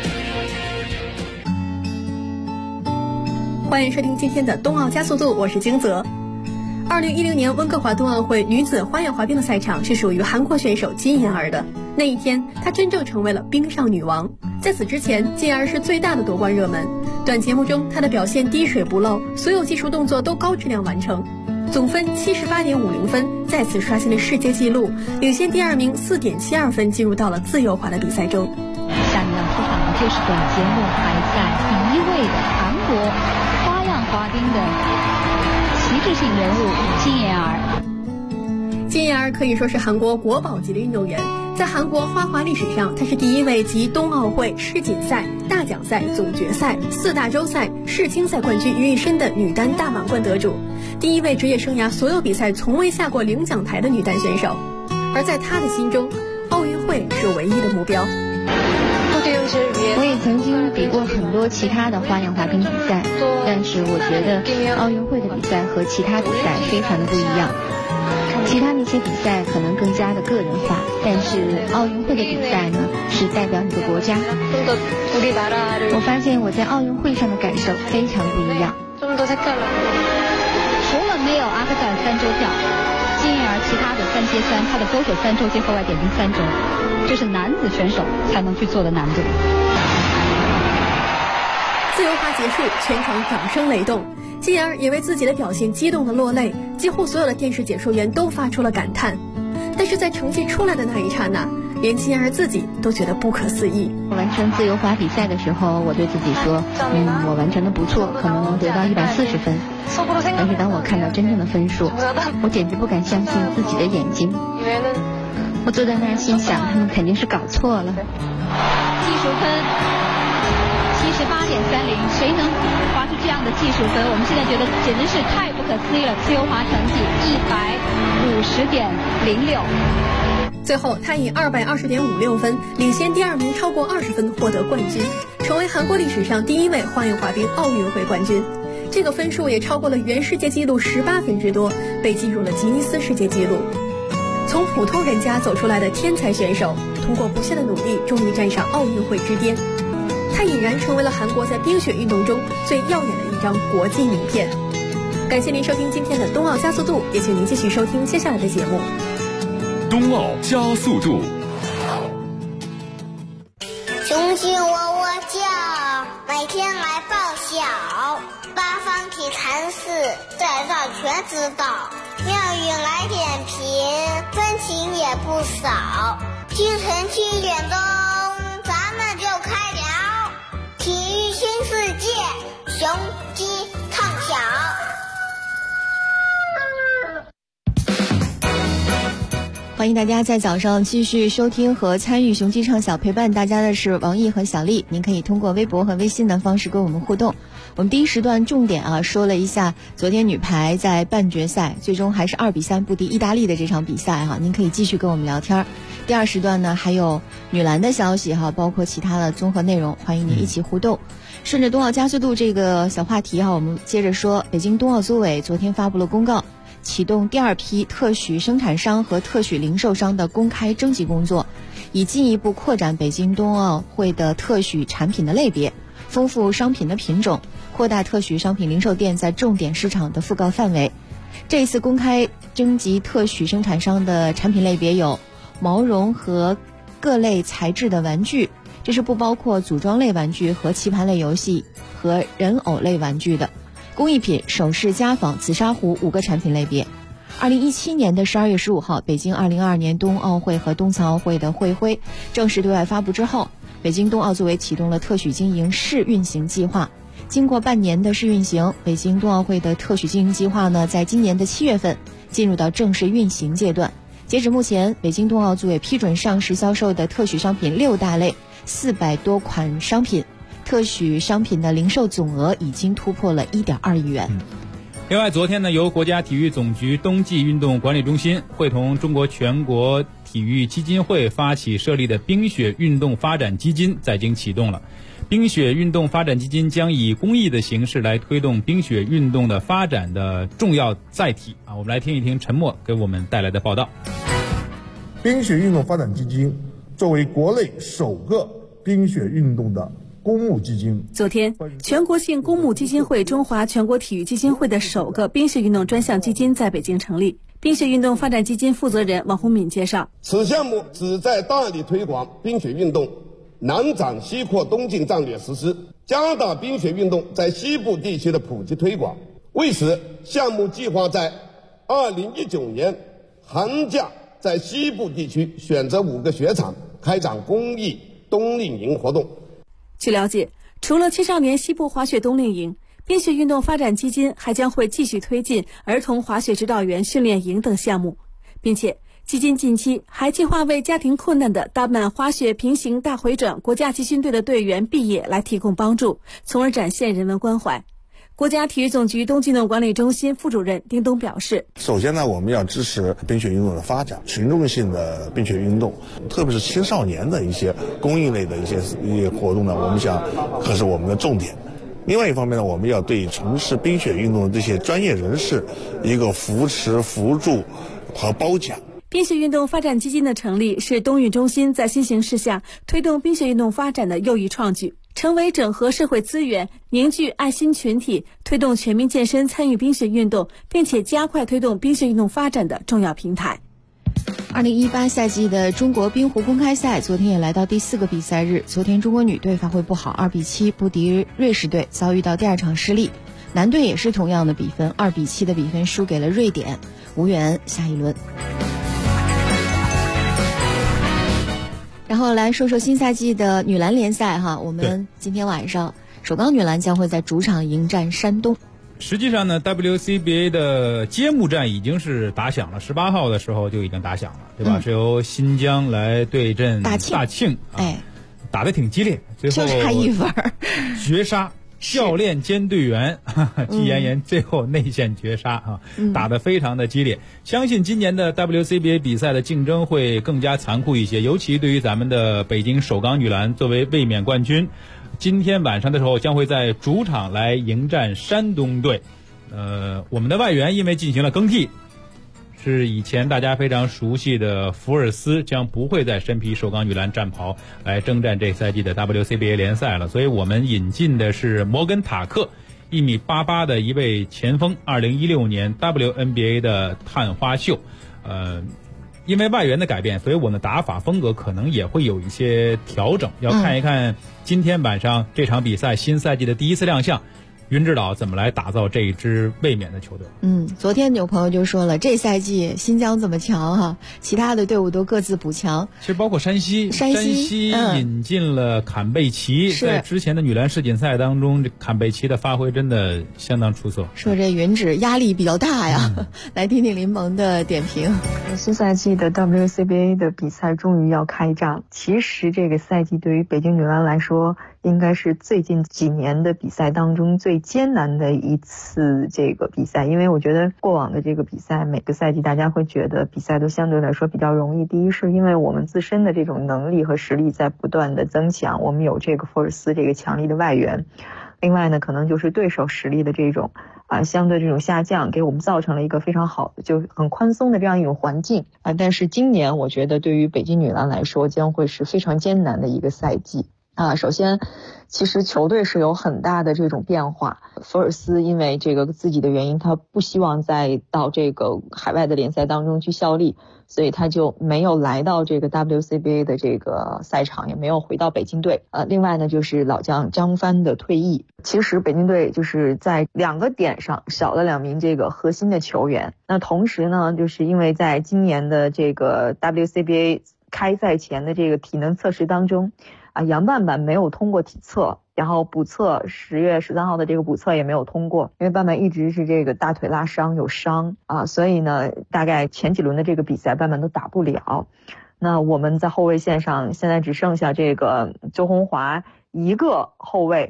欢迎收听今天的冬奥加速度，我是金泽。2010年温哥华冬奥会女子花样滑冰的赛场是属于韩国选手金妍儿的。那一天，她真正成为了冰上女王。在此之前，金妍儿是最大的夺冠热门。短节目中，她的表现滴水不漏，所有技术动作都高质量完成，总分78.50分，再次刷新了世界纪录，领先第2名4.72分，进入到了自由滑的比赛中。 下面要出场的就是本节目排在第1位的韩国花样滑冰的旗帜性人物金妍儿。 金妍儿可以说是韩国国宝级的运动员，在韩国花滑历史上，她是第1位集冬奥会、世锦赛、大奖赛、总决赛、4大洲赛、世青赛冠军于一身的女单大满贯得主，第1位职业生涯所有比赛从未下过领奖台的女单选手。而在她的心中，奥运会是唯一的目标。 我也曾经比过很多其他的花样滑冰比赛，但是我觉得奥运会的比赛和其他比赛非常的不一样。其他那些比赛可能更加的个人化，但是奥运会的比赛呢，是代表你的国家。我发现我在奥运会上的感受非常不一样。除了没有阿克塞尔3周跳，金妍儿其他的3接3，她的勾手3周接后外点进3周，这是男子选手才能去做的难度。 自由滑结束，全场掌声雷动，金妍儿也为自己的表现激动的落泪，几乎所有的电视解说员都发出了感叹。但是在成绩出来的那一刹那，连金妍儿自己都觉得不可思议。 完成自由滑比赛的时候，我对自己说，我完成的不错，可能能得到140分。但是当我看到真正的分数，我简直不敢相信自己的眼睛。我坐在那儿心想，他们肯定是搞错了。技术分78.30，谁能滑出这样的技术分？我们现在觉得简直是太不可思议了。自由滑成绩150.06。 最后，他以220.56分领先第2名超过20分，获得冠军，成为韩国历史上第1位花样滑冰奥运会冠军。这个分数也超过了原世界纪录18分之多，被记入了吉尼斯世界纪录。从普通人家走出来的天才选手，通过不懈的努力，终于站上奥运会之巅。他已然成为了韩国在冰雪运动中最耀眼的一张国际名片。感谢您收听今天的冬奥加速度，也请您继续收听接下来的节目。 冬奥加速度。 雄鸡喔喔叫，每天来报晓，八方体坛事，在这全知道。妙语来点评，分情也不少。清晨7点钟，咱们就开聊体育新世界，雄鸡唱响。 欢迎大家在早上继续收听和参与雄鸡唱晓，陪伴大家的是王毅和小丽。您可以通过微博和微信的方式跟我们互动。我们第一时段重点说了一下昨天女排在半决赛最终还是2-3不敌意大利的这场比赛您可以继续跟我们聊天。第二时段呢还有女篮的消息包括其他的综合内容，欢迎您一起互动。顺着冬奥加速度这个小话题我们接着说，北京冬奥组委昨天发布了公告，启动第2批特许生产商和特许零售商的公开征集工作，以进一步扩展北京冬奥会的特许产品的类别，丰富商品的品种，扩大特许商品零售店在重点市场的覆盖范围。这一次公开征集特许生产商的产品类别有毛绒和各类材质的玩具，这是不包括组装类玩具和棋盘类游戏和人偶类玩具的。工艺品、首饰、家纺、紫砂壶5个产品类别。2017年的12月15号，北京2022年冬奥会和冬残奥会的会徽正式对外发布之后，北京冬奥组委启动了特许经营试运行计划。经过半年的试运行，北京冬奥会的特许经营计划呢，在今年的7月份进入到正式运行阶段。截止目前，北京冬奥组委批准上市销售的特许商品6大类，400多款商品，特许商品的零售总额已经突破了1.2亿元。 另外，昨天呢，由国家体育总局冬季运动管理中心会同中国全国体育基金会发起设立的冰雪运动发展基金在京启动了。冰雪运动发展基金将以公益的形式来推动冰雪运动的发展的重要载体啊！我们来听一听陈默给我们带来的报道。 冰雪运动发展基金作为国内首个冰雪运动的公募基金， 昨天，全国性公募基金会中华全国体育基金会的首个冰雪运动专项基金在北京成立。冰雪运动发展基金负责人王洪敏介绍， 此项目旨在大力推广冰雪运动南展西扩东进战略实施，加大冰雪运动在西部地区的普及推广。为此，项目计划在2019年寒假在西部地区选择5个雪场开展公益冬令营活动。 据了解，除了青少年西部滑雪冬令营，冰雪运动发展基金还将会继续推进儿童滑雪指导员训练营等项目，并且基金近期还计划为家庭困难的大满滑雪平行大回转国家集训队的队员毕业来提供帮助，从而展现人文关怀。国家体育总局冬季运动管理中心副主任丁东表示， 首先呢，我们要支持冰雪运动的发展，群众性的冰雪运动，特别是青少年的一些公益类的一些活动呢，我们想可是我们的重点。另外一方面呢，我们要对从事冰雪运动的这些专业人士一个扶持、扶助和褒奖。 冰雪运动发展基金的成立是冬运中心在新形势下推动冰雪运动发展的又一创举，成为整合社会资源、凝聚爱心群体、推动全民健身参与冰雪运动，并且加快推动冰雪运动发展的重要平台。 2018赛季的中国冰壶公开赛昨天也来到第4个比赛日。昨天中国女队发挥不好，2比7不敌瑞士队，遭遇到第2场失利。男队也是同样的比分，2比7的比分输给了瑞典，无缘下一轮。然后来说说新赛季的女篮联赛哈，我们今天晚上首钢女篮将会在主场迎战山东。 实际上呢 WCBA 的揭幕战已经是打响了，18号的时候就已经打响了，对吧？是由新疆来对阵大庆，打得挺激烈，最后就差1分绝杀教练兼队员季妍妍，最后内线绝杀啊，打得非常的激烈。相信今年的 WCBA 比赛的竞争会更加残酷一些，尤其对于咱们的北京首钢女篮作为卫冕冠军，今天晚上的时候将会在主场来迎战山东队。我们的外援因为进行了更替，是以前大家非常熟悉的福尔斯将不会再身披首钢女篮战袍来征战这赛季的 WCBA 联赛了，所以我们引进的是摩根塔克，1.88米的一位前锋，2016年 WNBA 的探花秀。因为外援的改变，所以我们的打法风格可能也会有一些调整，要看一看今天晚上这场比赛新赛季的第一次亮相，云指导怎么来打造这一支卫冕的球队。 昨天有朋友就说了，这赛季新疆这么强哈，其他的队伍都各自补强。 其实包括山西引进了坎贝奇，在之前的女篮世锦赛当中，这坎贝奇的发挥真的相当出色。 说这云指压力比较大呀，来听听林萌的点评。 新赛季的 WCBA 的比赛终于要开战，其实这个赛季对于北京女篮来说，应该是最近几年的比赛当中最艰难的一次这个比赛，因为我觉得过往的这个比赛每个赛季大家会觉得比赛都相对来说比较容易。第一是因为我们自身的这种能力和实力在不断的增强，我们有这个福尔斯这个强力的外援，另外呢可能就是对手实力的这种相对这种下降，给我们造成了一个非常好的就很宽松的这样一种环境但是今年我觉得对于北京女篮来说将会是非常艰难的一个赛季首先其实球队是有很大的这种变化，福尔斯因为这个自己的原因，他不希望再到这个海外的联赛当中去效力，所以他就没有来到这个 WCBA 的这个赛场，也没有回到北京队另外呢就是老将张帆的退役，其实北京队就是在2个点上少了2名这个核心的球员，那同时呢就是因为在今年的这个 WCBA 开赛前的这个体能测试当中杨半半没有通过体测，然后补测10月13号的这个补测也没有通过，因为半半一直是这个大腿拉伤有伤所以呢大概前几轮的这个比赛半半都打不了。那我们在后卫线上现在只剩下这个周红华一个后卫，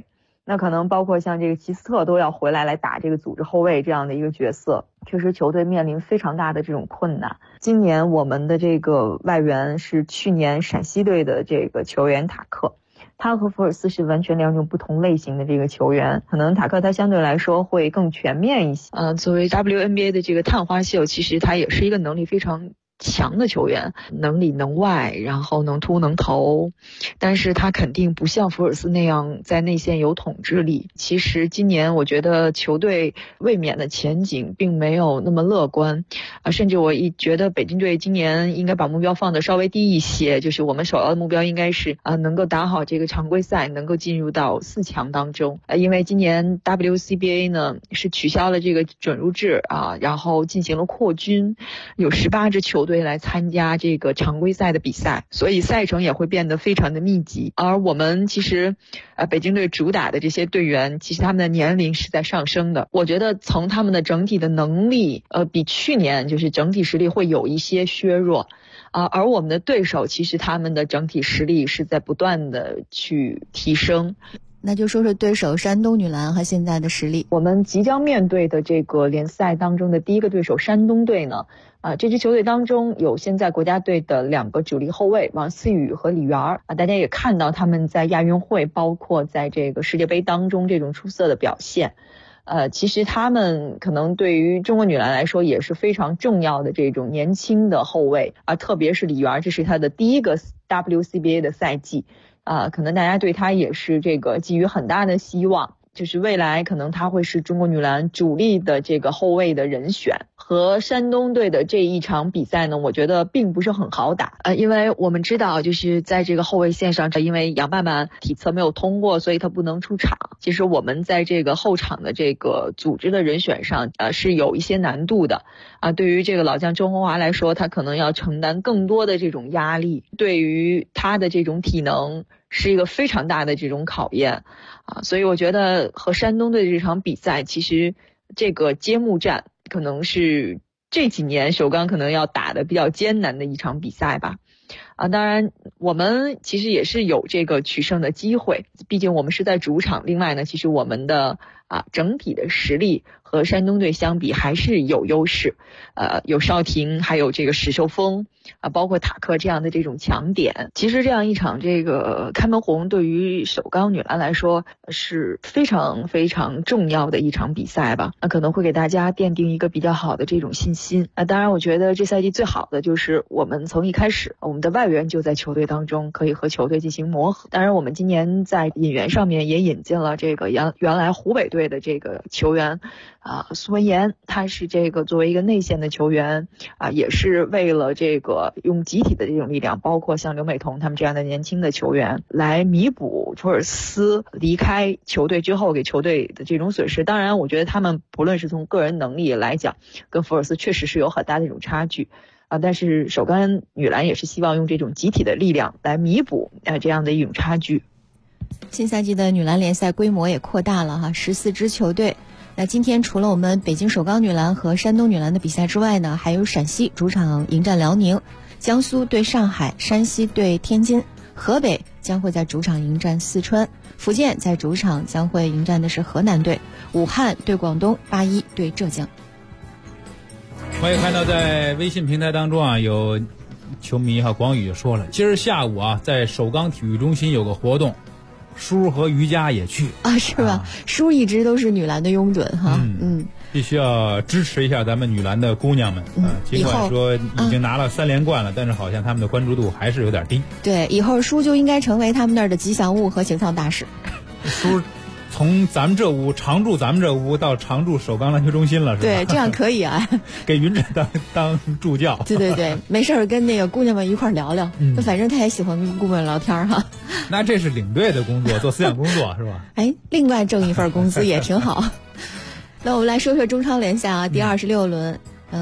那可能包括像这个齐斯特都要回来打这个组织后卫这样的一个角色，确实球队面临非常大的这种困难。今年我们的这个外援是去年陕西队的这个球员塔克，他和福尔斯是完全两种不同类型的这个球员，可能塔克他相对来说会更全面一些。作为 WNBA 的这个探花秀，其实他也是一个能力非常强的球员，能里能外，然后能突能投，但是他肯定不像福尔斯那样在内线有统治力。其实今年我觉得球队卫冕的前景并没有那么乐观，甚至我觉得北京队今年应该把目标放得稍微低一些，就是我们首要的目标应该是能够打好这个常规赛，能够进入到4强当中。因为今年 WCBA 呢是取消了这个准入制然后进行了扩军，有18支球队来参加这个常规赛的比赛，所以赛程也会变得非常的密集。而我们其实北京队主打的这些队员，其实他们的年龄是在上升的。我觉得从他们的整体的能力比去年就是整体实力会有一些削弱而我们的对手其实他们的整体实力是在不断的去提升。 那就说说对手山东女篮和现在的实力。 我们即将面对的这个联赛当中的第一个对手山东队呢，这支球队当中有现在国家队的2个主力后卫王思雨和李媛大家也看到他们在亚运会包括在这个世界杯当中这种出色的表现。其实他们可能对于中国女篮来说也是非常重要的这种年轻的后卫特别是李媛，这是她的第一个 WCBA 的赛季可能大家对她也是这个寄予很大的希望，就是未来可能她会是中国女篮主力的这个后卫的人选。和山东队的这一场比赛呢，我觉得并不是很好打因为我们知道就是在这个后卫线上，因为杨曼曼体测没有通过，所以她不能出场。其实我们在这个后场的这个组织的人选上是有一些难度的对于这个老将周红华来说，他可能要承担更多的这种压力，对于他的这种体能是一个非常大的这种考验所以我觉得和山东队这场比赛，其实这个揭幕战可能是这几年首钢可能要打的比较艰难的一场比赛吧当然我们其实也是有这个取胜的机会，毕竟我们是在主场。另外呢，其实我们的整体的实力和山东队相比还是有优势有邵婷，还有这个史秀峰包括塔克这样的这种强点。其实这样一场这个开门红对于首钢女篮来说是非常非常重要的一场比赛吧可能会给大家奠定一个比较好的这种信心当然我觉得这赛季最好的就是我们从一开始我们的外援就在球队当中可以和球队进行磨合。当然我们今年在引援上面也引进了这个原来湖北队的这个球员苏文岩，他是这个作为一个内线的球员也是为了这个用集体的这种力量，包括像刘美彤他们这样的年轻的球员来弥补福尔斯离开球队之后给球队的这种损失。当然我觉得他们不论是从个人能力来讲跟福尔斯确实是有很大的一种差距但是首钢女篮也是希望用这种集体的力量来弥补这样的一种差距。 新赛季的女篮联赛规模也扩大了14支球队。那今天除了我们北京首钢女篮和山东女篮的比赛之外呢，还有陕西主场迎战辽宁，江苏对上海，山西对天津，河北将会在主场迎战四川，福建在主场将会迎战的是河南队，武汉对广东，81对浙江。 我也看到在微信平台当中有球迷广宇说了，今儿下午在首钢体育中心有个活动，舒和瑜伽也去是吧舒一直都是女篮的拥趸必须要支持一下咱们女篮的姑娘们尽管说已经拿了3连冠了但是好像他们的关注度还是有点低。 对，以后舒就应该成为他们那儿的吉祥物和情操大使。 舒从咱们这屋常驻咱们这屋到常驻首钢篮球中心了是吧？ 对，这样可以给云臻当助教。 对没事跟那个姑娘们一块聊聊反正他也喜欢跟姑娘聊天那这是领队的工作，做思想工作是吧？ 另外挣一份工资也挺好。那我们来说说中超联赛第26轮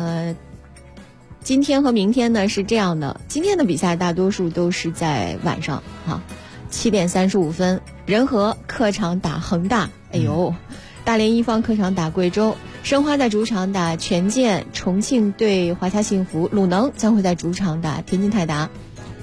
今天和明天呢是这样的，今天的比赛大多数都是在晚上7点35分，仁和客场打恒大，大连一方客场打贵州，申花在主场打权健，重庆对华夏幸福，鲁能将会在主场打天津泰达。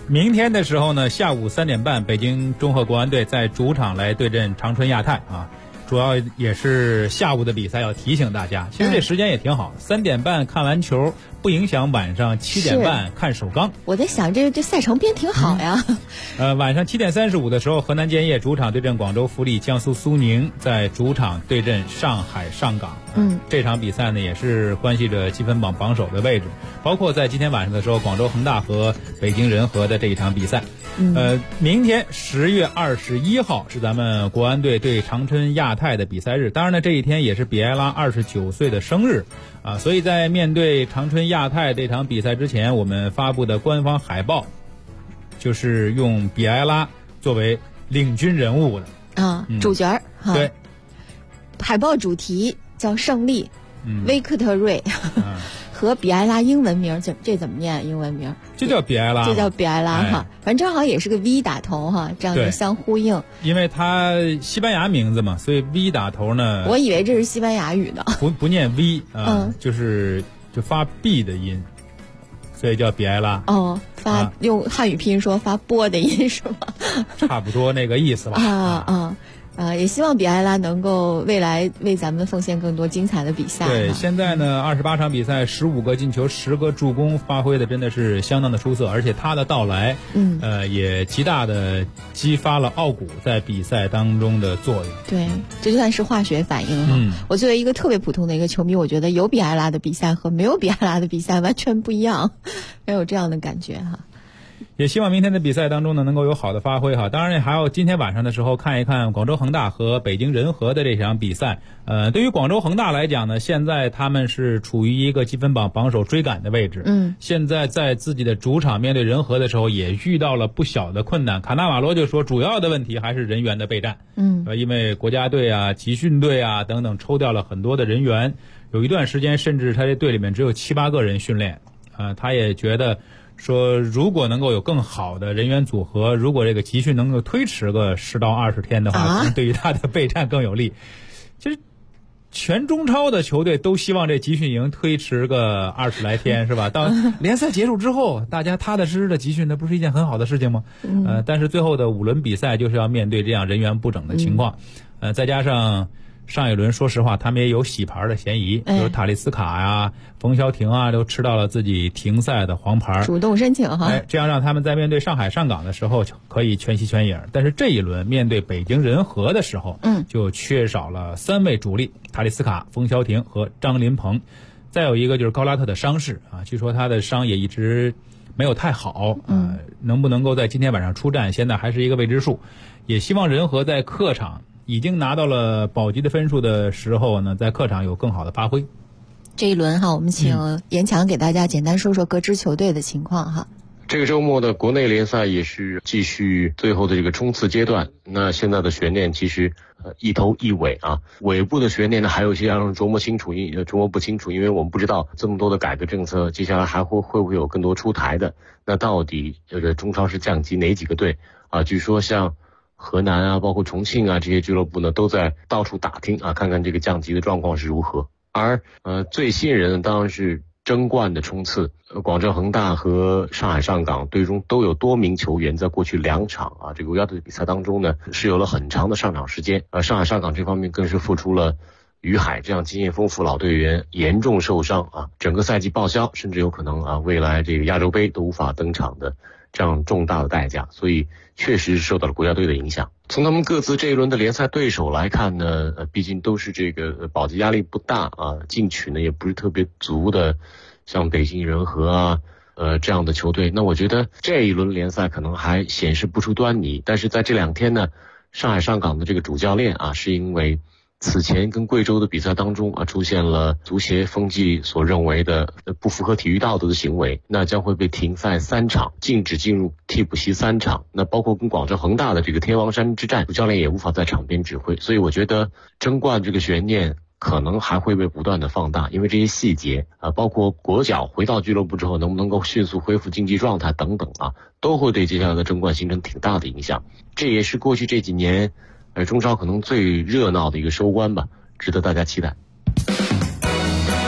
明天的时候呢，下午3点半，北京中赫国安队在主场来对阵长春亚泰啊。主要也是下午的比赛，要提醒大家，其实这时间也挺好，3点半看完球，不影响晚上7点半看首钢。 我在想，这赛程编挺好呀。 晚上7点35的时候，河南建业主场对阵广州富力，江苏苏宁在主场对阵上海上港。这场比赛呢也是关系着积分榜榜首的位置，包括在今天晚上的时候，广州恒大和北京人和的这一场比赛。明天10月21号是咱们国安队对长春亚泰的比赛日，当然呢这一天也是比埃拉29岁的生日啊，所以在面对长春亚泰这场比赛之前，我们发布的官方海报就是用比埃拉作为领军人物的主角哈。 对， 海报主题叫胜利，威克特瑞。和比埃拉英文名，这怎么念？英文名就叫比埃拉， 就叫比埃拉哈，反正正好也是个 V 打头哈，这样就相呼应。 因为他西班牙名字嘛，所以 V 打头呢。 我以为这是西班牙语的， 不念 V 就发 B 的音，所以叫比埃拉。 用汉语拼音说发波的音是吗？ 差不多那个意思吧。 也希望比埃拉能够未来为咱们奉献更多精彩的比赛。 对，现在呢28场比赛15个进球10个助攻，发挥的真的是相当的出色，而且他的到来也极大的激发了奥古在比赛当中的作用。 对，这就算是化学反应哈。我作为一个特别普通的一个球迷，我觉得有比埃拉的比赛和没有比埃拉的比赛完全不一样，没有这样的感觉哈。 也希望明天的比赛当中呢能够有好的发挥哈。当然还有今天晚上的时候看一看广州恒大和北京人和的这场比赛。对于广州恒大来讲呢，现在他们是处于一个积分榜榜首追赶的位置。现在在自己的主场面对人和的时候也遇到了不小的困难。卡纳瓦罗就说主要的问题还是人员的备战。因为国家队啊、集训队啊等等抽调了很多的人员，有一段时间甚至他这队里面只有7、8个人训练。他也觉得说如果能够有更好的人员组合，如果这个集训能够推迟个10到20天的话，可能对于他的备战更有利。其实全中超的球队都希望这集训营推迟个20来天是吧？到联赛结束之后大家踏踏实实的集训，那不是一件很好的事情吗？但是最后的5轮比赛就是要面对这样人员不整的情况。再加上上一轮说实话他们也有洗牌的嫌疑，比如塔利斯卡呀、冯潇霆啊都吃到了自己停赛的黄牌， 主动申请哈。 这样让他们在面对上海上港的时候可以全息全影，但是这一轮面对北京人和的时候就缺少了3位主力，塔利斯卡、冯潇霆和张琳芃。再有一个就是高拉特的伤势啊，据说他的伤也一直没有太好，能不能够在今天晚上出战现在还是一个未知数。也希望人和在客场已经拿到了保级的分数的时候呢，在客场有更好的发挥。 这一轮哈，我们请严强给大家简单说说各支球队的情况哈。 这个周末的国内联赛也是继续最后的这个冲刺阶段。那现在的悬念其实一头一尾啊，尾部的悬念呢还有一些让人琢磨不清楚，因为我们不知道这么多的改革政策，接下来会不会有更多出台的。那到底这个中超是降级哪几个队啊？据说像河南啊，包括重庆啊，这些俱乐部呢都在到处打听啊，看看这个降级的状况是如何。而最吸引人的当然是争冠的冲刺。广州恒大和上海上港队中都有多名球员在过去2场啊这个国家队比赛当中呢是有了很长的上场时间。上海上港这方面更是付出了于海这样经验丰富老队员严重受伤啊，整个赛季报销，甚至有可能啊未来这个亚洲杯都无法登场的这样重大的代价，所以确实受到了国家队的影响。从他们各自这一轮的联赛对手来看呢，毕竟都是这个保级压力不大啊，进取呢也不是特别足的，像北京人和啊这样的球队。那我觉得这一轮联赛可能还显示不出端倪，但是在这2天呢，上海上港的这个主教练啊，是因为此前跟贵州的比赛当中啊，出现了足协风纪所认为的不符合体育道德的行为，那将会被停赛3场，禁止进入替补席3场。那包括跟广州恒大的这个天王山之战，主教练也无法在场边指挥。所以我觉得争冠这个悬念可能还会被不断的放大，因为这些细节啊，包括国脚回到俱乐部之后能不能够迅速恢复竞技状态等等啊，都会对接下来的争冠形成挺大的影响。这也是过去这几年中超可能最热闹的一个收官吧，值得大家期待。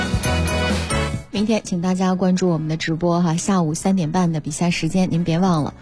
明天请大家关注我们的直播哈，下午3点半的比赛时间您别忘了。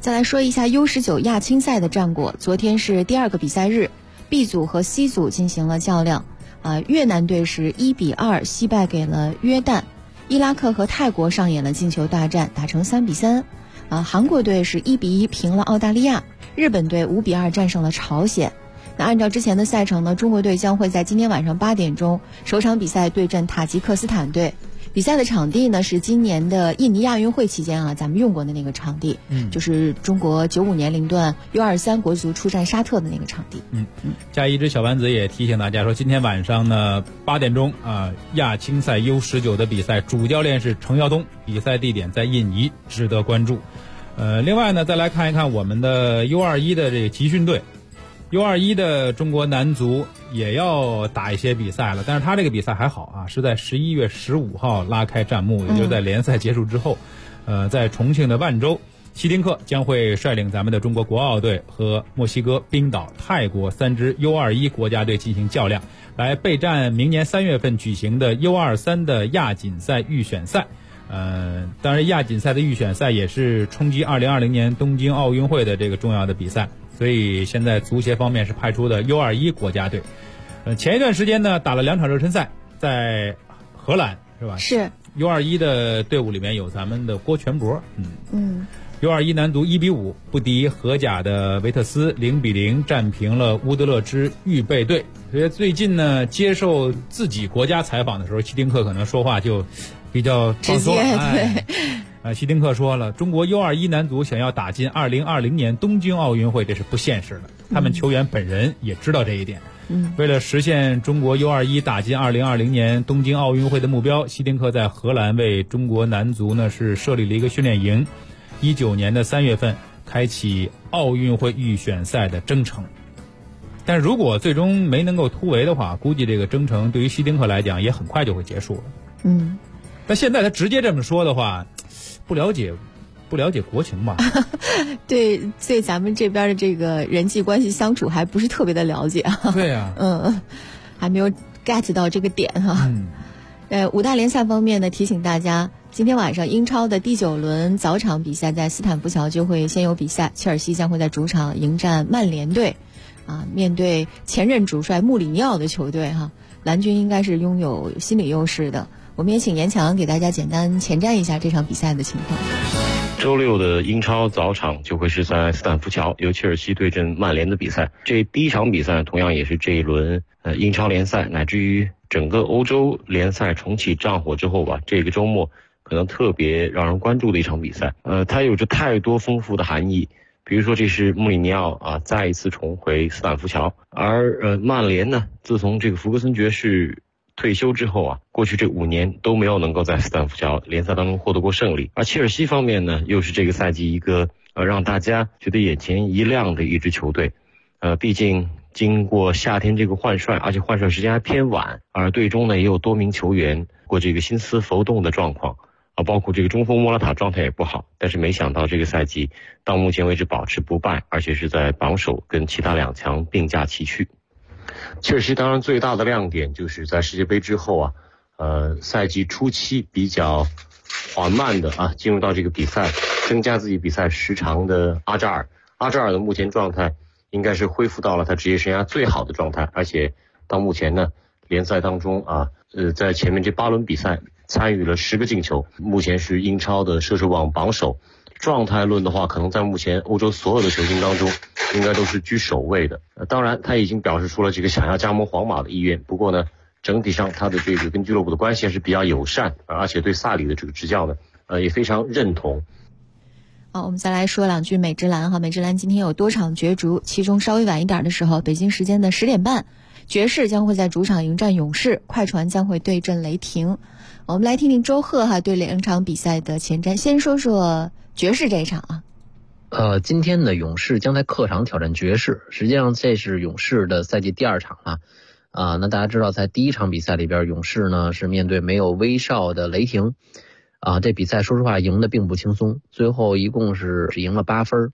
再来说一下 U19 亚青赛的战果，昨天是第2个比赛日 ，B 组和 C 组进行了较量。越南队是1-2惜败给了约旦，伊拉克和泰国上演了进球大战，打成3-3。韩国队是1-1平了澳大利亚，日本队5-2战胜了朝鲜。那按照之前的赛程呢，中国队将会在今天晚上8点钟首场比赛对阵塔吉克斯坦队。比赛的场地呢是今年的印尼亚运会期间咱们用过的那个场地，就是中国95年龄段 U23 国足出战沙特的那个场地。 加一只小丸子也提醒大家说，今天晚上呢8点钟亚青赛 U19 的比赛，主教练是程耀东，比赛地点在印尼，值得关注。另外呢，再来看一看我们的 U21 的这个集训队。U21 的中国男足也要打一些比赛了，但是他这个比赛还好是在11月15号拉开战幕，也就是在联赛结束之后，在重庆的万州，希丁克将会率领咱们的中国国奥队和墨西哥、冰岛、泰国3支 U21 国家队进行较量，来备战明年3月份举行的 U23 的亚锦赛预选赛。当然亚锦赛的预选赛也是冲击2020年东京奥运会的这个重要的比赛。所以现在足协方面是派出的 U21 国家队。前一段时间呢打了2场热身赛，在荷兰是吧？ 是。 U21 的队伍里面有咱们的郭全博。U21 男足1-5不敌荷甲的维特斯，0-0战平了乌德勒支预备队。所以最近呢接受自己国家采访的时候，希丁克可能说话就比较直接，对。 希丁克说了，中国 U21 男足想要打进2020年东京奥运会，这是不现实的。他们球员本人也知道这一点。为了实现中国 U21 打进2020年东京奥运会的目标，希丁克在荷兰为中国男足呢是设立了一个训练营，19年的3月份开启奥运会预选赛的征程。但如果最终没能够突围的话，估计这个征程对于希丁克来讲也很快就会结束了。但现在他直接这么说的话，不了解国情吧？ 对咱们这边的这个人际关系相处还不是特别的了解。 对呀。 还没有 get 到这个点哈。5大联赛方面呢，提醒大家，今天晚上英超的第9轮早场比赛在斯坦福桥就会先有比赛，切尔西将会在主场迎战曼联队。面对前任主帅穆里尼奥的球队蓝军应该是拥有心理优势的。我们也请严强给大家简单前瞻一下这场比赛的情况。 周六的英超早场就会是在斯坦福桥由切尔西对阵曼联的比赛。这第一场比赛同样也是这一轮英超联赛乃至于整个欧洲联赛重启战火之后吧，这个周末可能特别让人关注的一场比赛。它有着太多丰富的含义。比如说这是穆里尼奥再一次重回斯坦福桥，而曼联呢，自从这个弗格森爵士退休之后过去这5年都没有能够在斯坦福桥联赛当中获得过胜利。而切尔西方面呢，又是这个赛季一个让大家觉得眼前一亮的一支球队。毕竟经过夏天这个换帅，而且换帅时间还偏晚，而队中呢也有多名球员过这个心思浮动的状况。包括这个中锋莫拉塔状态也不好，但是没想到这个赛季到目前为止保持不败，而且是在榜首跟其他2强并驾齐驱。切尔西当然最大的亮点就是在世界杯之后赛季初期比较缓慢的进入到这个比赛，增加自己比赛时长的阿扎尔的目前状态应该是恢复到了他职业生涯最好的状态，而且到目前呢联赛当中在前面这8轮比赛参与了10个进球，目前是英超的射手榜榜首。状态论的话，可能在目前欧洲所有的球星当中应该都是居首位的。当然他已经表示出了这个想要加盟皇马的意愿，不过呢整体上他的这个跟俱乐部的关系还是比较友善，而且对萨里的这个执教呢也非常认同。 我们再来说2句美职篮美职篮今天有多场角逐，其中稍微晚一点的时候，北京时间的10点半，爵士将会在主场迎战勇士，快船将会对阵雷霆。我们来听听周贺对2场比赛的前瞻。先说说爵士这一场今天的勇士将在客场挑战爵士，实际上这是勇士的赛季第2场了。那大家知道在第1场比赛里边，勇士呢是面对没有威少的雷霆。这比赛说实话赢得并不轻松，最后一共是只赢了8分。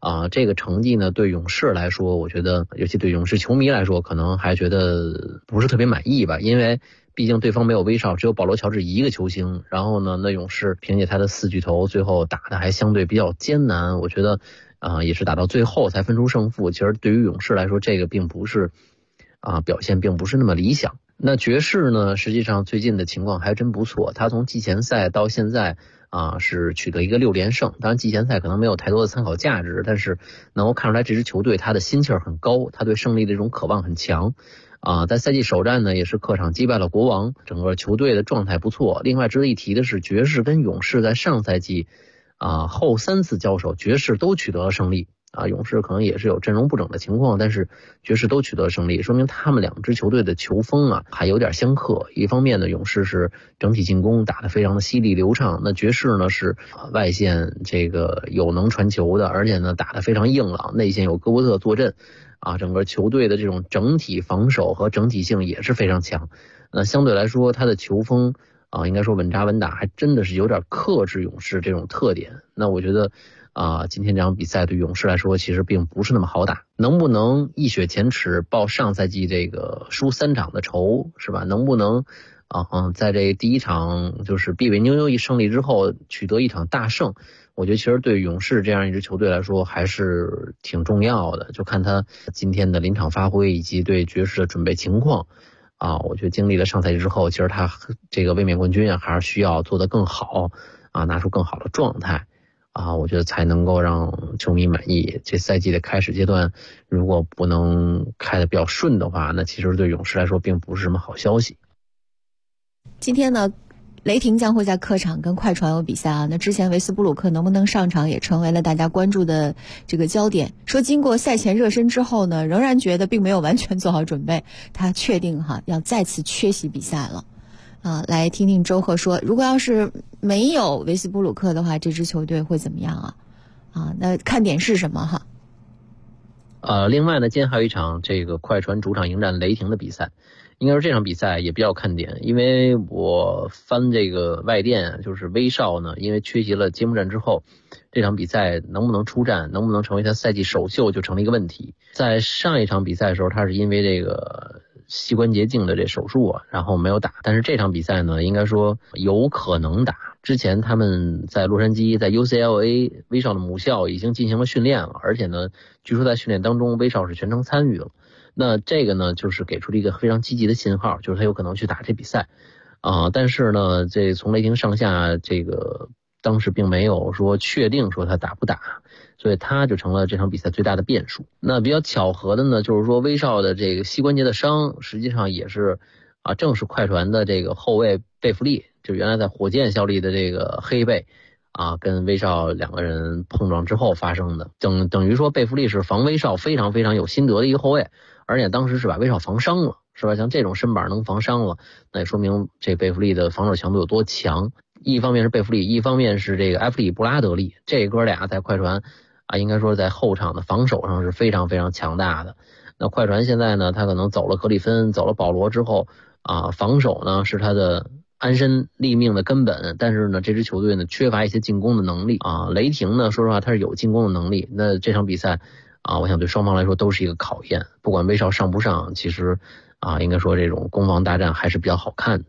这个成绩呢，对勇士来说，我觉得尤其对勇士球迷来说，可能还觉得不是特别满意吧，因为毕竟对方没有威少，只有保罗乔治一个球星。然后呢，那勇士凭借他的4巨头，最后打的还相对比较艰难。我觉得也是打到最后才分出胜负。其实对于勇士来说，这个并不是表现并不是那么理想。那爵士呢，实际上最近的情况还真不错，他从季前赛到现在是取得一个6连胜。当然季前赛可能没有太多的参考价值，但是能够看出来这支球队他的心气儿很高，他对胜利的这种渴望很强。在赛季首战呢，也是客场击败了国王，整个球队的状态不错。另外值得一提的是，爵士跟勇士在上赛季后3次交手，爵士都取得了胜利。勇士可能也是有阵容不整的情况，但是爵士都取得了胜利，说明他们2支球队的球风还有点相克。一方面呢，勇士是整体进攻打得非常的犀利流畅，那爵士呢是外线这个有能传球的，而且呢打得非常硬朗，内线有戈伯特坐镇整个球队的这种整体防守和整体性也是非常强。那相对来说他的球风应该说稳扎稳打，还真的是有点克制勇士这种特点。那我觉得今天这场比赛对勇士来说其实并不是那么好打，能不能一雪前耻报上赛季这个输3场的仇，是吧？能不能在这第一场就是别别扭扭一胜利之后取得一场大胜，我觉得其实对勇士这样一支球队来说还是挺重要的，就看他今天的临场发挥以及对爵士的准备情况我觉得经历了上赛季之后，其实他这个卫冕冠军还是需要做得更好拿出更好的状态我觉得才能够让球迷满意。这赛季的开始阶段如果不能开得比较顺的话，那其实对勇士来说并不是什么好消息。 今天呢，雷霆将会在客场跟快船有比赛那之前维斯布鲁克能不能上场也成为了大家关注的这个焦点。说经过赛前热身之后呢，仍然觉得并没有完全做好准备，他确定要再次缺席比赛了来听听周贺说，如果要是没有维斯布鲁克的话，这支球队会怎么样那看点是什么另外呢，今天还有一场这个快船主场迎战雷霆的比赛。应该说这场比赛也比较看点，因为我翻这个外电，就是威少呢，因为缺席了揭幕战之后，这场比赛能不能出战，能不能成为他赛季首秀就成了一个问题。在上一场比赛的时候，他是因为这个膝关节镜的这手术然后没有打，但是这场比赛呢，应该说有可能打。之前他们在洛杉矶，在 UCLA 威少的母校已经进行了训练了，而且呢，据说在训练当中威少是全程参与了。那这个呢，就是给出了一个非常积极的信号，就是他有可能去打这比赛但是呢，这从雷霆上下这个当时并没有说确定说他打不打，所以他就成了这场比赛最大的变数。那比较巧合的呢，就是说威少的这个膝关节的伤，实际上也是正是快船的这个后卫贝弗利，就原来在火箭效力的这个黑贝跟威少2个人碰撞之后发生的。等于说贝弗利是防威少非常非常有心得的一个后卫，而且当时是把威少防伤了，是吧？像这种身板能防伤了，那也说明这贝弗利的防守强度有多强。一方面是贝弗利，一方面是这个埃弗里布拉德利，这哥俩在快船应该说在后场的防守上是非常非常强大的。那快船现在呢，他可能走了格里芬，走了保罗之后防守呢是他的安身立命的根本，但是呢这支球队呢缺乏一些进攻的能力雷霆呢说实话他是有进攻的能力，那这场比赛我想对双方来说都是一个考验，不管威少上不上，其实应该说这种攻防大战还是比较好看的。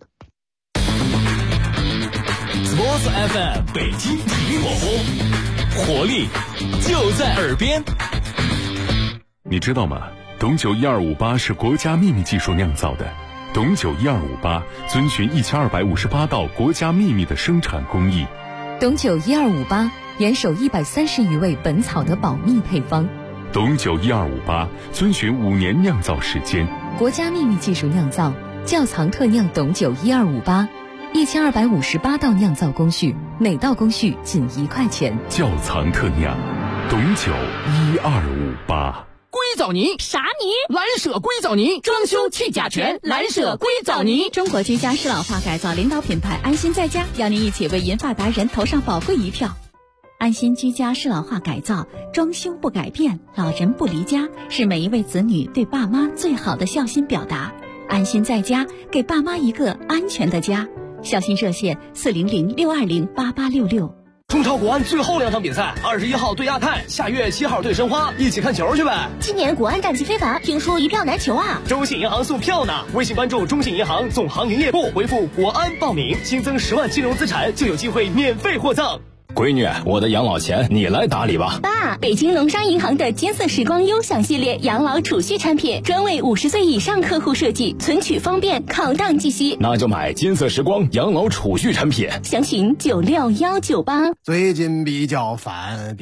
Sports FM 北京体育广播，活力就在耳边。 你知道吗？董酒1258是国家秘密技术酿造的。董酒1258遵循1258道国家秘密的生产工艺。 董酒1258严守130余位本草的保密配方。 董酒1258遵循5年酿造时间， 国家秘密技术酿造，窖藏特酿董酒1258，1258道酿造工序，每道工序仅1块钱。 窖藏特酿，董酒1258。 硅藻泥啥泥？蓝舍硅藻泥，装修去甲醛，蓝舍硅藻泥。 中国居家适老化改造领导品牌安心在家，邀您一起为银发达人投上宝贵一票。安心居家适老化改造，装修不改变，老人不离家，是每一位子女对爸妈最好的孝心表达。安心在家，给爸妈一个安全的家。孝心热线400-620-8866。 中超国安最后2场比赛，21号对亚泰，下月7号对申花，一起看球去呗。 今年国安战绩非凡，听说一票难求啊。 中信银行送票呢，微信关注中信银行总行营业部，回复国安报名，新增10万金融资产就有机会免费获赠。 闺女，我的养老钱你来打理吧。 爸，北京农商银行的金色时光优享系列养老储蓄产品，专为50岁以上客户设计，存取方便，考档计息。 那就买金色时光养老储蓄产品， 详询96198。 最近比较烦，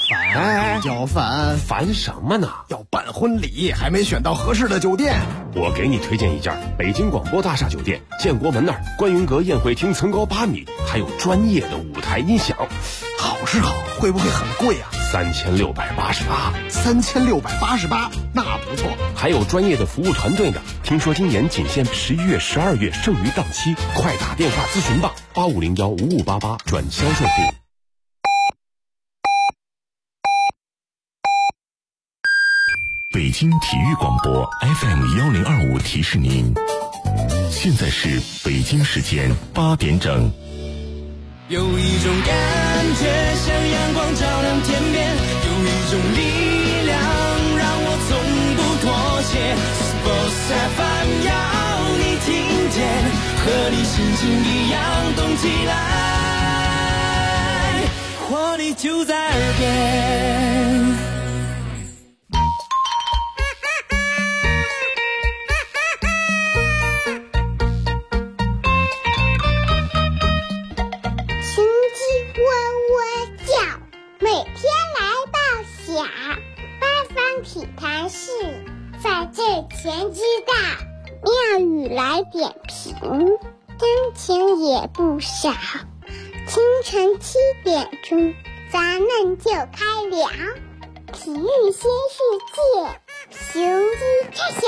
烦什么呢？ 要办婚礼，还没选到合适的酒店。 我给你推荐一家北京广播大厦酒店，建国门那儿观云阁宴会厅层高8米，还有专业的舞台音响。 好是好，会不会很贵啊 ？3688， 那不错。 还有专业的服务团队呢。听说今年仅限11月、12月剩余档期，快打电话咨询吧，85015588转销售部。 北京体育广播 FM1025提示您，现在是北京时间8点整。 有一种感觉像阳光照亮天边，有一种力量让我从不妥协。Sports FM 要你听见，和你心情一样动起来，活力就在耳边。 体坛事，在这前知道，妙语来点评，真情也不少。清晨7点钟，咱们就开聊体育新世界，雄鸡开霞。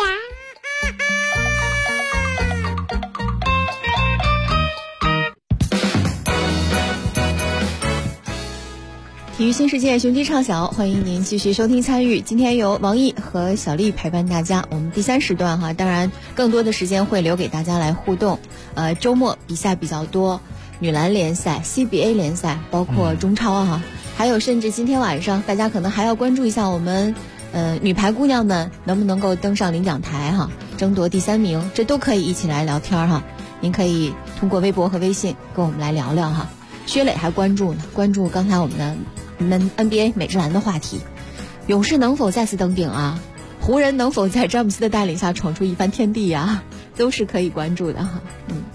体育新世界，雄鸡唱响，欢迎您继续收听参与。今天由王毅和小丽陪伴大家，我们第3时段哈，当然更多的时间会留给大家来互动。周末比赛比较多，女篮联赛、CBA 联赛，包括中超哈，还有甚至今天晚上大家可能还要关注一下我们女排姑娘们能不能够登上领奖台哈，争夺第3名，这都可以一起来聊天哈。您可以通过微博和微信跟我们来聊聊哈。薛磊还关注刚才我们的NBA 美职篮的话题，勇士能否再次登顶啊？湖人能否在詹姆斯的带领下闯出一番天地啊？都是可以关注的哈。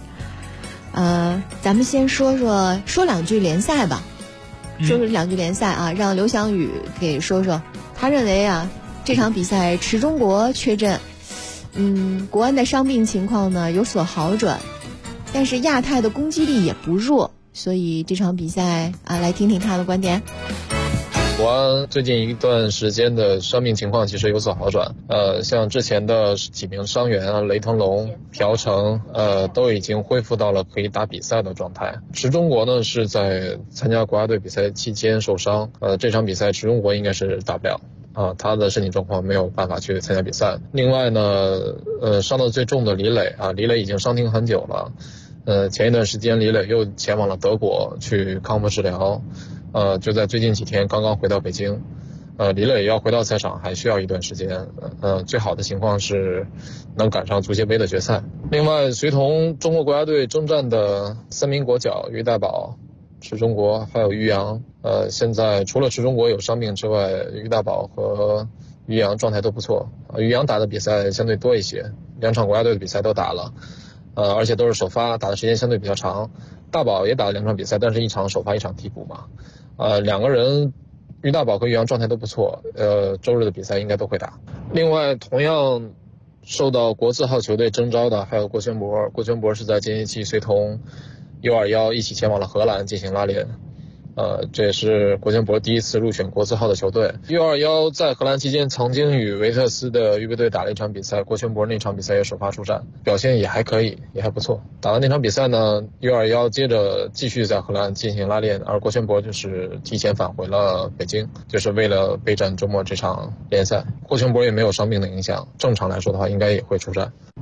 咱们先说2句联赛吧，说2句联赛啊，让刘翔宇给说说，他认为啊，这场比赛池中国缺阵，国安的伤病情况呢有所好转，但是亚太的攻击力也不弱。所以这场比赛啊，来听听他的观点。 国安最近一段时间的伤病情况其实有所好转，像之前的几名伤员啊，雷腾龙、朴成，都已经恢复到了可以打比赛的状态。池中国呢是在参加国家队比赛期间受伤，这场比赛池中国应该是打不了。他的身体状况没有办法去参加比赛。另外呢，伤得最重的李磊啊，李磊已经伤停很久了。前一段时间李磊又前往了德国去康复治疗，就在最近几天刚刚回到北京。李磊要回到赛场还需要一段时间，最好的情况是能赶上足协杯的决赛。另外，随同中国国家队征战的3名国脚于大宝、池中国还有于洋，现在除了池中国有伤病之外，于大宝和于洋状态都不错。于洋打的比赛相对多一些，2场国家队的比赛都打了。而且都是首发，打的时间相对比较长。大宝也打了2场比赛，但是1场首发1场替补嘛。2个人，于大宝和于洋状态都不错，周日的比赛应该都会打。另外，同样受到国字号球队征召的还有郭全博。郭全博是在间歇期随同 U21 一起前往了荷兰进行拉练。这也是郭全博第一次入选国字号的球队。U21在荷兰期间曾经与维特斯的预备队打了1场比赛，郭全博那场比赛也首发出战，表现也还可以，也还不错。打完那场比赛呢， U21接着继续在荷兰进行拉练，而郭全博就是提前返回了北京，就是为了备战周末这场联赛。郭全博也没有伤病的影响，正常来说的话应该也会出战。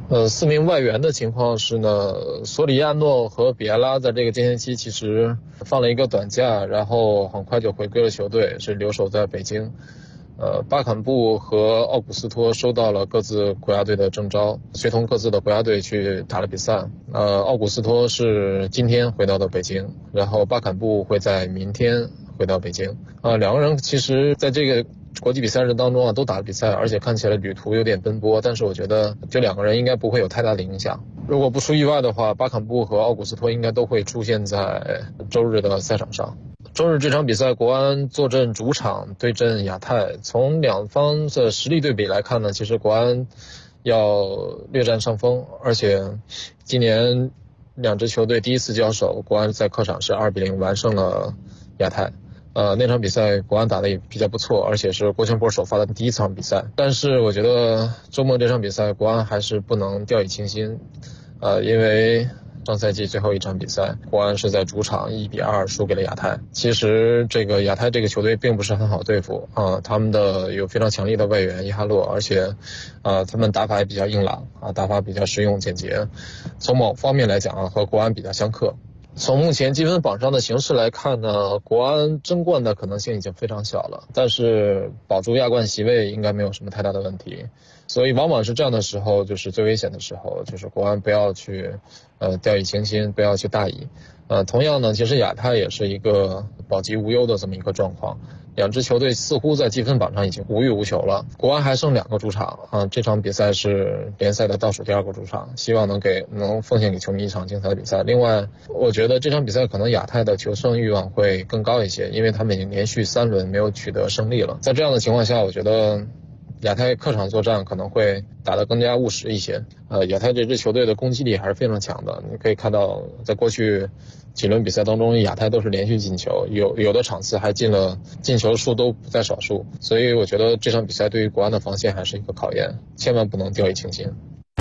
4名外援的情况是呢，索里亚诺和比埃拉在这个间歇期其实放了一个短假，然后很快就回归了球队，是留守在北京。巴坎布和奥古斯托收到了各自国家队的征召，随同各自的国家队去打了比赛。奥古斯托是今天回到的北京，然后巴坎布会在明天回到北京。两个人其实在这个国际比赛日当中都打了比赛，而且看起来旅途有点奔波，但是我觉得这两个人应该不会有太大的影响。如果不出意外的话，巴坎布和奥古斯托应该都会出现在周日的赛场上。周日这场比赛，国安坐镇主场对阵亚太。从两方的实力对比来看呢，其实国安要略占上风，而且今年两支球队第一次交手，国安在客场是2-0完胜了亚太。那场比赛国安打得也比较不错，而且是郭全波首发的第一场比赛。但是我觉得周末这场比赛国安还是不能掉以轻心，因为上赛季最后一场比赛，国安是在主场1-2输给了亚太。其实这个亚太这个球队并不是很好对付他们的有非常强力的外援伊哈洛，而且他们打法也比较硬朗打法比较实用简洁。从某方面来讲和国安比较相克。从目前积分榜上的形势来看呢，国安争冠的可能性已经非常小了，但是保住亚冠席位应该没有什么太大的问题。所以往往是这样的时候，就是最危险的时候，就是国安不要去掉以轻心，不要去大意。同样呢，其实亚太也是一个保级无忧的这么一个状况。两支球队似乎在积分榜上已经无欲无求了。国安还剩2个主场这场比赛是联赛的倒数第2个主场，希望能奉献给球迷一场精彩的比赛。另外，我觉得这场比赛可能亚太的求胜欲望会更高一些，因为他们已经连续3轮没有取得胜利了。在这样的情况下，我觉得亚太客场作战可能会打得更加务实一些。亚太这支球队的攻击力还是非常强的，你可以看到在过去几轮比赛当中，亚太都是连续进球，有的场次还进球数都不在少数。所以我觉得这场比赛对于国安的防线还是一个考验，千万不能掉以轻心。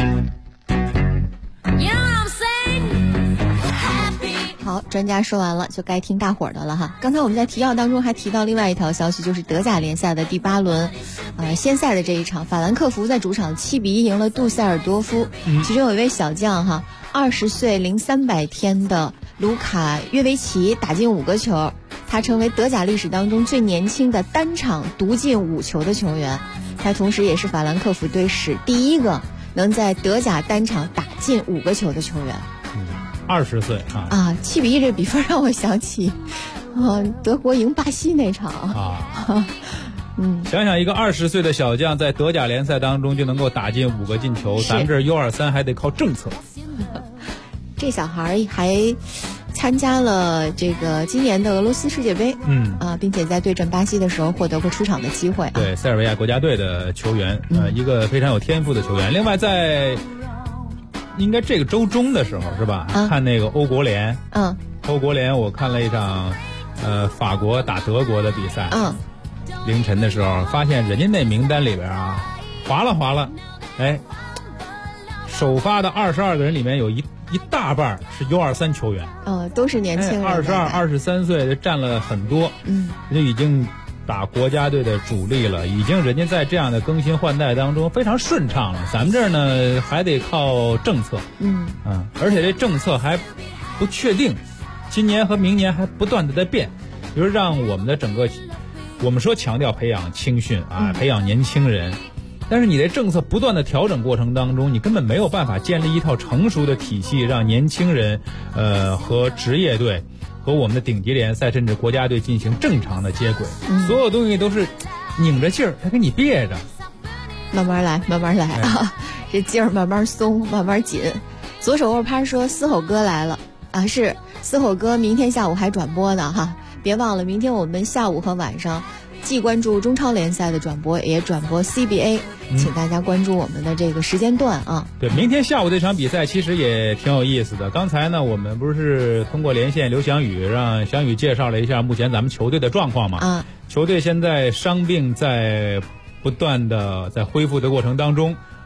好，专家说完了，就该听大伙儿的了哈。刚才我们在提要当中还提到另外一条消息，就是德甲联赛的第8轮，先赛的这一场，法兰克福在主场7-1赢了杜塞尔多夫。其中有一位小将哈，20岁零300天的卢卡约维奇打进5个球，他成为德甲历史当中最年轻的单场独进5球的球员。他同时也是法兰克福队史第一个能在德甲单场打进5个球的球员。 20岁 7-1这比分让我想起德国赢巴西那场想想一个20岁的小将在德甲联赛当中就能够打进5个进球，咱们这U23还得靠政策。 这小孩还参加了这个今年的俄罗斯世界杯，并且在对阵巴西的时候获得过出场的机会。 对，塞尔维亚国家队的球员，一个非常有天赋的球员。另外在应该这个周中的时候是吧？看那个欧国联，欧国联我看了一场，法国打德国的比赛，凌晨的时候发现人家那名单里边划了，首发的22个人里面有一大半是 U23 球员， 都是年轻人 ，22、23岁占了很多，人家已经打国家队的主力了，已经人家在这样的更新换代当中非常顺畅了。咱们这儿呢还得靠政策，而且这政策还不确定，今年和明年还不断的在变，比如让我们的整个，我们说强调培养青训培养年轻人，但是你的政策不断的调整过程当中，你根本没有办法建立一套成熟的体系，让年轻人和职业队和我们的顶级联赛甚至国家队进行正常的接轨，所有东西都是拧着劲儿，他给你憋着， 慢慢来这劲儿慢慢松，慢慢紧。左手握拍说嘶吼哥来了是嘶吼哥，明天下午还转播呢哈，别忘了明天我们下午和晚上既关注中超联赛的转播，也转播 CBA，请大家关注我们的这个时间段对，明天下午这场比赛其实也挺有意思的。刚才呢，我们不是通过连线刘翔宇，让翔宇介绍了一下目前咱们球队的状况嘛？球队现在伤病在不断的在恢复的过程当中，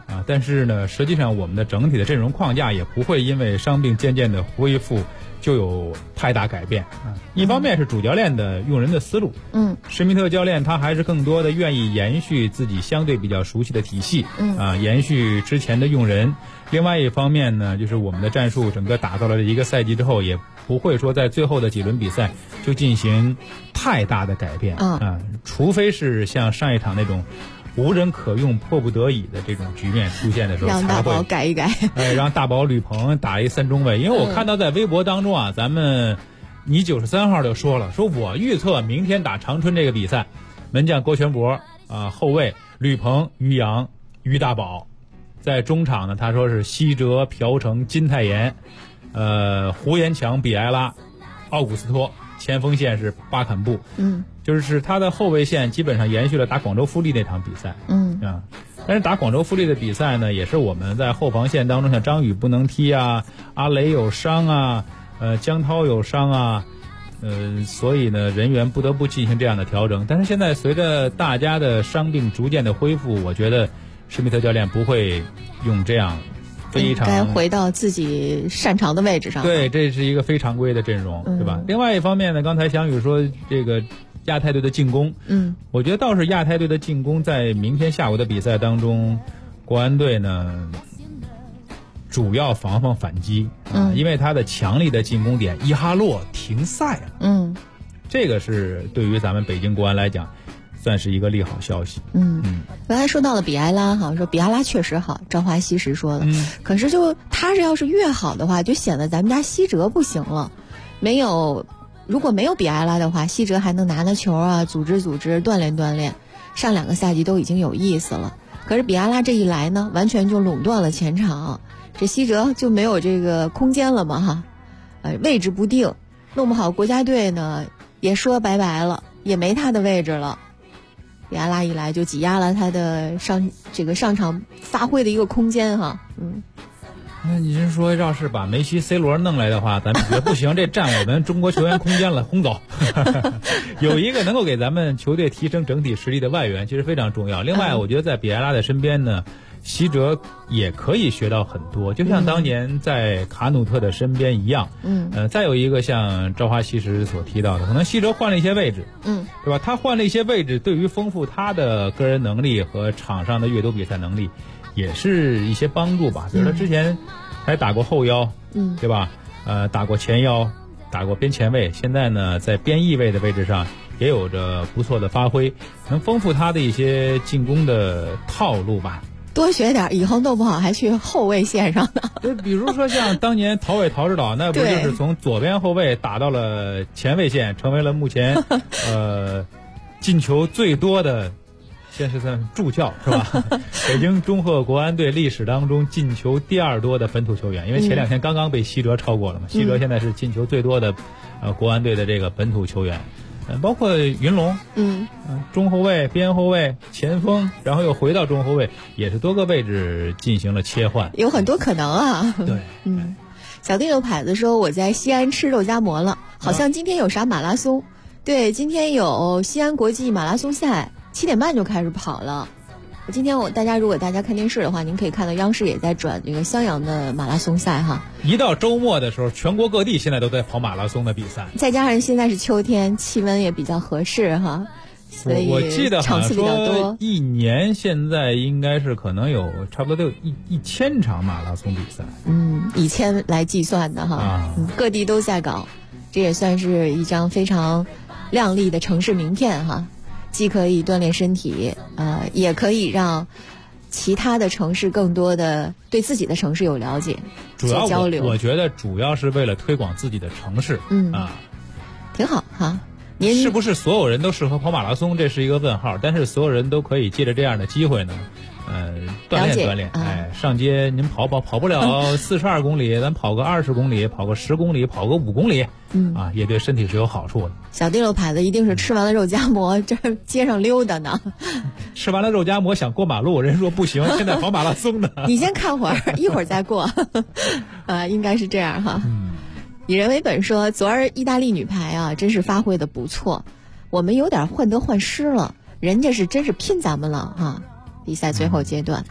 啊，但是呢，实际上我们的整体的阵容框架也不会因为伤病渐渐的恢复就有太大改变啊。一方面是主教练的用人的思路，施密特教练他还是更多的愿意延续自己相对比较熟悉的体系，延续之前的用人。另外一方面呢，就是我们的战术整个打造了一个赛季之后，也不会说在最后的几轮比赛就进行太大的改变除非是像上一场那种无人可用迫不得已的这种局面出现的时候， 让大宝改一改， 让大宝吕鹏打一3中卫。因为我看到在微博当中啊，咱们你93号就说了，说我预测明天打长春这个比赛，门将郭全博后卫吕鹏、于洋、于大宝，在中场呢他说是西哲、朴成、金泰妍，胡延强、比埃拉、奥古斯托，前锋线是巴坎布，就是他的后卫线基本上延续了打广州富力那场比赛，但是打广州富力的比赛呢，也是我们在后防线当中，像张宇不能踢啊，阿雷有伤啊，江涛有伤啊，所以呢人员不得不进行这样的调整。但是现在随着大家的伤病逐渐的恢复，我觉得施密特教练不会用这样非常该回到自己擅长的位置上。 对，这是一个非常规的阵容，对吧？另外一方面呢，刚才翔宇说这个亚太队的进攻，我觉得倒是亚太队的进攻在明天下午的比赛当中，国安队呢主要防反击，因为他的强力的进攻点伊哈洛停赛了，这个是对于咱们北京国安来讲算是一个利好消息。 刚才说到了比埃拉哈，说比埃拉确实好，朝花夕拾说的，可是就他是要是越好的话，就显得咱们家西哲不行了。如果没有比埃拉的话，西哲还能拿球啊，组织锻炼，上2个赛季都已经有意思了。可是比埃拉这一来呢，完全就垄断了前场，这西哲就没有这个空间了嘛哈，位置不定，弄不好国家队呢也说拜拜了，也没他的位置了。比埃拉一来就挤压了他的上场发挥的一个空间哈， 那你是说要是把梅西、C 罗弄来的话，咱们觉得不行，这占我们中国球员空间了，轰走。有一个能够给咱们球队提升整体实力的外援，其实非常重要。另外，我觉得在比埃拉的身边呢，西哲也可以学到很多，就像当年在卡努特的身边一样。再有一个像朝花夕拾所提到的，可能西哲换了一些位置，对吧？他换了一些位置，对于丰富他的个人能力和场上的阅读比赛能力，也是一些帮助吧。比如他之前还打过后腰，对吧？打过前腰，打过边前卫，现在呢在边翼位的位置上也有着不错的发挥，能丰富他的一些进攻的套路吧。 多学点，以后弄不好还去后卫线上呢。 就比如说像当年陶伟陶指导，那不就是从左边后卫打到了前卫线，成为了目前进球最多的，现在是算助教是吧？北京中赫国安队历史当中进球第2多的本土球员，因为前2天刚刚被西哲超过了嘛。西哲现在是进球最多的国安队的这个本土球员。包括云龙，中后卫、边后卫、前锋，然后又回到中后卫，也是多个位置进行了切换， 有很多可能啊。 对， 小弟有牌子说我在西安吃肉夹馍了，好像今天有啥马拉松。对，今天有西安国际马拉松赛，7点半就开始跑了。今天如果大家看电视的话，您可以看到央视也在转这个襄阳的马拉松赛哈。 一到周末的时候，全国各地现在都在跑马拉松的比赛， 再加上现在是秋天，气温也比较合适哈，所以我记得场次比较多。 一年现在应该是可能有差不多都有1000场马拉松比赛， 以千来计算的哈，各地都在搞，这也算是一张非常亮丽的城市名片哈。既可以锻炼身体，也可以让其他的城市更多的对自己的城市有了解， 主要交流。 我觉得主要是为了推广自己的城市， 挺好哈。 您是不是所有人都适合跑马拉松？这是一个问号。但是所有人都可以借着这样的机会呢，锻炼。上街您跑不了42公里，咱跑个20公里，跑个10公里，跑个5公里，也对身体是有好处的。 小地肉牌子一定是吃完了肉夹馍，这街上溜达呢。 吃完了肉夹馍想过马路，人说不行，现在跑马拉松呢。 你先看会儿，一会儿再过。应该是这样哈。以人为本说，昨儿意大利女排啊，真是发挥的不错，我们有点患得患失了，人家是真是拼咱们了哈。比赛最后阶段，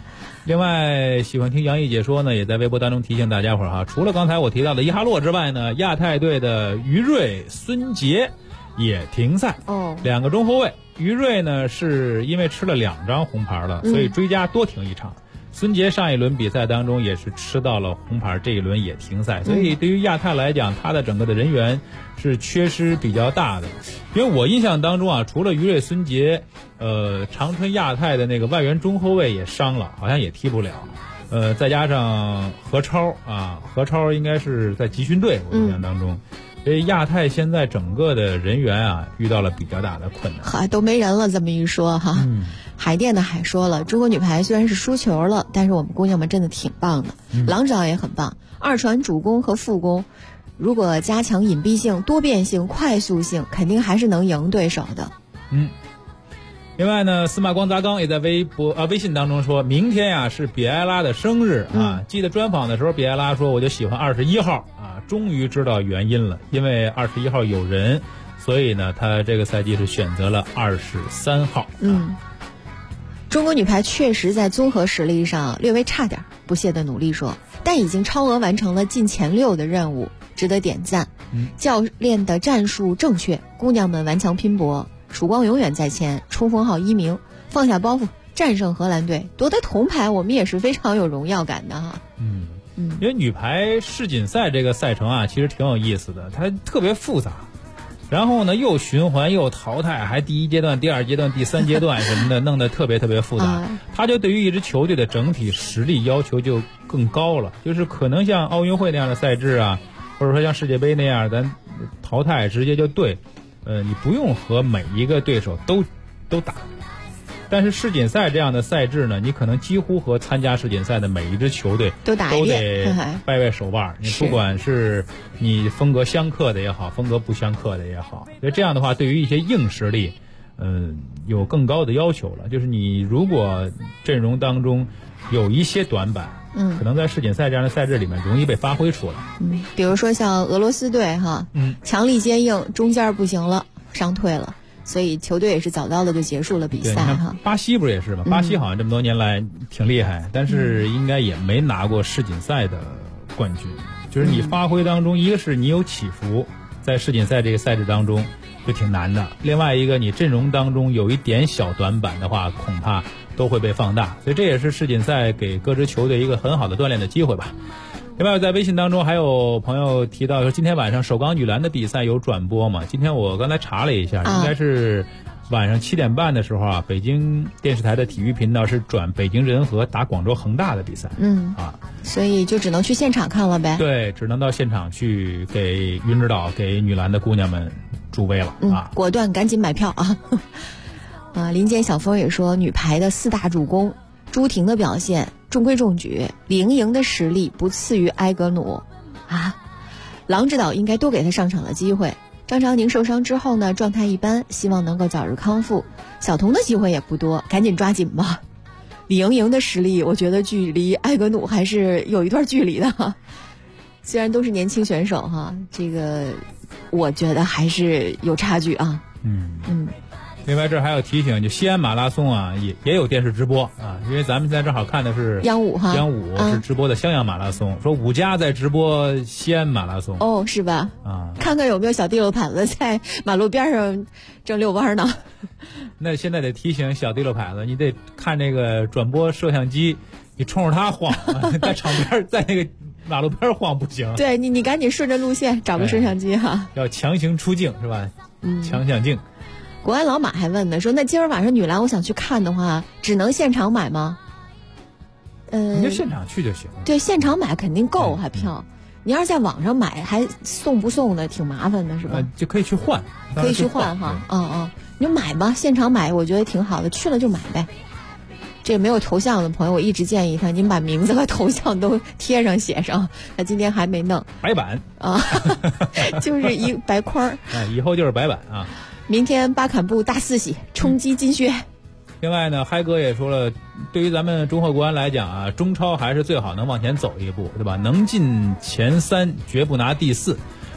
另外，喜欢听杨毅解说呢，也在微博当中提醒大家伙儿哈，除了刚才我提到的伊哈洛之外呢，亚太队的于睿、孙杰也停赛。2个中后卫，于睿呢是因为吃了2张红牌了，所以追加多停1场。孙杰上一轮比赛当中也是吃到了红牌，这一轮也停赛，所以对于亚太来讲，他的整个的人员是缺失比较大的。因为我印象当中啊，除了于睿、孙杰，长春亚太的那个外援中后卫也伤了，好像也踢不了。再加上何超啊，何超应该是在集训队，我印象当中。所以亚太现在整个的人员啊遇到了比较大的困难， 都没人了。这么一说哈，海淀的海说了，中国女排虽然是输球了，但是我们姑娘们真的挺棒的。郎指导也很棒，二传主攻和副攻，如果加强隐蔽性、多变性、快速性，肯定还是能赢对手的。 另外呢，司马光砸缸也在微信当中说，明天呀是比埃拉的生日啊。记得专访的时候，比埃拉说我就喜欢21号啊，终于知道原因了，因为21号有人，所以呢，他这个赛季是选择了23号。 中国女排确实在综合实力上略微差点，不懈的努力说，但已经超额完成了进前6的任务，值得点赞。教练的战术正确，姑娘们顽强拼搏。曙光永远在前，冲锋号1名，放下包袱，战胜荷兰队，夺得铜牌，我们也是非常有荣耀感的哈。 因为女排世锦赛这个赛程啊，其实挺有意思的，它特别复杂，然后呢又循环又淘汰，还第1阶段、第2阶段、第3阶段什么的，弄得特别复杂。它就对于一支球队的整体实力要求就更高了，就是可能像奥运会那样的赛制啊，或者说像世界杯那样，咱淘汰直接就对。你不用和每一个对手都打，但是世锦赛这样的赛制呢，你可能几乎和参加世锦赛的每一支球队都得掰手腕。你不管是你风格相克的也好，风格不相克的也好，所以这样的话，对于一些硬实力，有更高的要求了。就是你如果阵容当中有一些短板，可能在世锦赛这样的赛制里面容易被发挥出来。 比如说像俄罗斯队哈，强力坚硬，中间不行了，伤退了，所以球队也是早早的就结束了比赛哈。 巴西不是也是吗？巴西好像这么多年来挺厉害，但是应该也没拿过世锦赛的冠军。就是你发挥当中，一个是你有起伏，在世锦赛这个赛制当中就挺难的；另外一个你阵容当中有一点小短板的话，恐怕都会被放大，所以这也是世锦赛给各支球队一个很好的锻炼的机会吧。另外在微信当中还有朋友提到说，今天晚上首钢女篮的比赛有转播吗？今天我刚才查了一下，应该是晚上7点半的时候啊，北京电视台的体育频道是转北京人和打广州恒大的比赛。 所以就只能去现场看了呗。 对，只能到现场去给云指导、给女篮的姑娘们助威了啊！ 果断赶紧买票啊！林间小峰也说，女排的4大主攻，朱婷的表现中规中矩，李盈莹的实力不次于埃格努啊。郎指导应该多给她上场的机会。张常宁受伤之后呢，状态一般，希望能够早日康复。小童的机会也不多，赶紧抓紧吧。李盈莹的实力，我觉得距离埃格努还是有一段距离的。虽然都是年轻选手哈，这个我觉得还是有差距啊。 另外这还有提醒，就西安马拉松啊，也有电视直播啊，因为咱们现在正好看的是央五哈， 央五是直播的襄阳马拉松，说5家在直播西安马拉松。 是吧？看看有没有小地漏盘子在马路边上正遛弯呢。 那现在得提醒小地漏盘子，你得看这个转播摄像机，你冲着它晃，在场边在那个马路边晃不行。 对你赶紧顺着路线找个摄像机哈。 要强行出镜是吧？强项镜。 国安老马还问呢，说那今儿晚上女篮我想去看的话，只能现场买吗？ 你就现场去就行。 对，现场买肯定够，还票。你要是在网上买，还送不送的，挺麻烦的，是吧？ 就可以去换， 可以去换哈。你就买吧，现场买，我觉得挺好的，去了就买呗。这没有头像的朋友，我一直建议他，您把名字和头像都贴上写上。他今天还没弄白板就是一白框以后就是白板啊。 明天巴坎布大四喜冲击金靴。 另外呢，嗨哥也说了，对于咱们中赫国安来讲啊，中超还是最好能往前走一步，对吧？能进前3，绝不拿第4。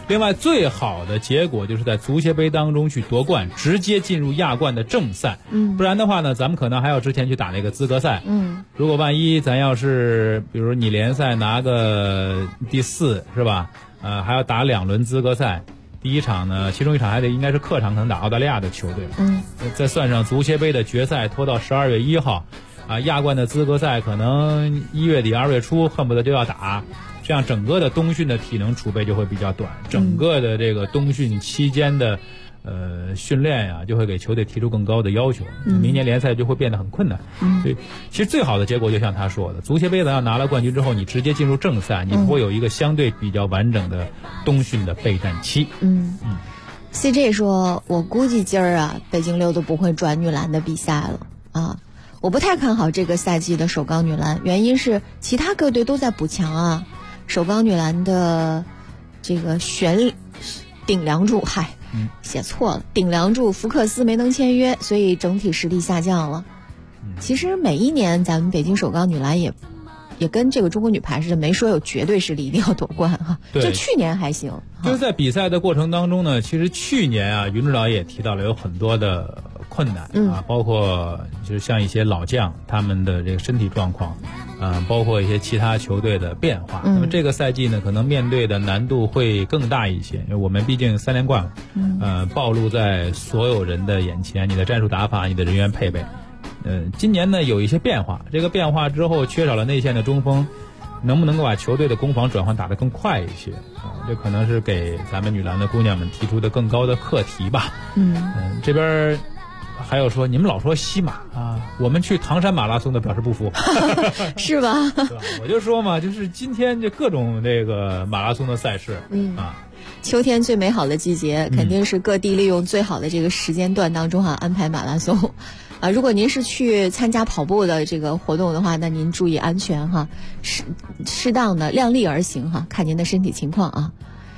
另外，最好的结果就是在足协杯当中去夺冠，直接进入亚冠的正赛。不然的话呢，咱们可能还要之前去打那个资格赛。如果万一咱要是，比如你联赛拿个第4，是吧？还要打2轮资格赛。第一场呢，其中一场应该是客场，可能打澳大利亚的球队。再算上足协杯的决赛拖到12月1号，亚冠的资格赛可能1月底2月初恨不得就要打。这样整个的冬训的体能储备就会比较短，整个的这个冬训期间的训练呀，就会给球队提出更高的要求，明年联赛就会变得很困难。所以其实最好的结果就像他说的，足协杯咱要拿了冠军之后，你直接进入正赛，你会有一个相对比较完整的冬训的备战期。 CJ 说，我估计今儿啊，北京六都不会转女篮的比赛了啊。我不太看好这个赛季的首钢女篮，原因是其他各队都在补强啊。首钢女篮的这个顶梁柱，写错了，顶梁柱福克斯没能签约，所以整体实力下降了。其实每一年咱们北京首钢女篮也跟这个中国女排似的，没说有绝对实力一定要夺冠哈。就去年还行。 就是在比赛的过程当中呢，其实去年啊，云指导也提到了有很多的困难包括就是像一些老将他们的这个身体状况，包括一些其他球队的变化。那么这个赛季呢，可能面对的难度会更大一些，因为我们毕竟3连冠了，暴露在所有人的眼前，你的战术打法，你的人员配备。今年呢有一些变化，这个变化之后缺少了内线的中锋，能不能够把球队的攻防转换打得更快一些这可能是给咱们女篮的姑娘们提出的更高的课题吧。这边还有说，你们老说西马我们去唐山马拉松的表示不服是吧？ 我就说嘛，就是今天就各种这个马拉松的赛事秋天最美好的季节，肯定是各地利用最好的这个时间段当中安排马拉松如果您是去参加跑步的这个活动的话，那您注意安全适当的量力而行看您的身体情况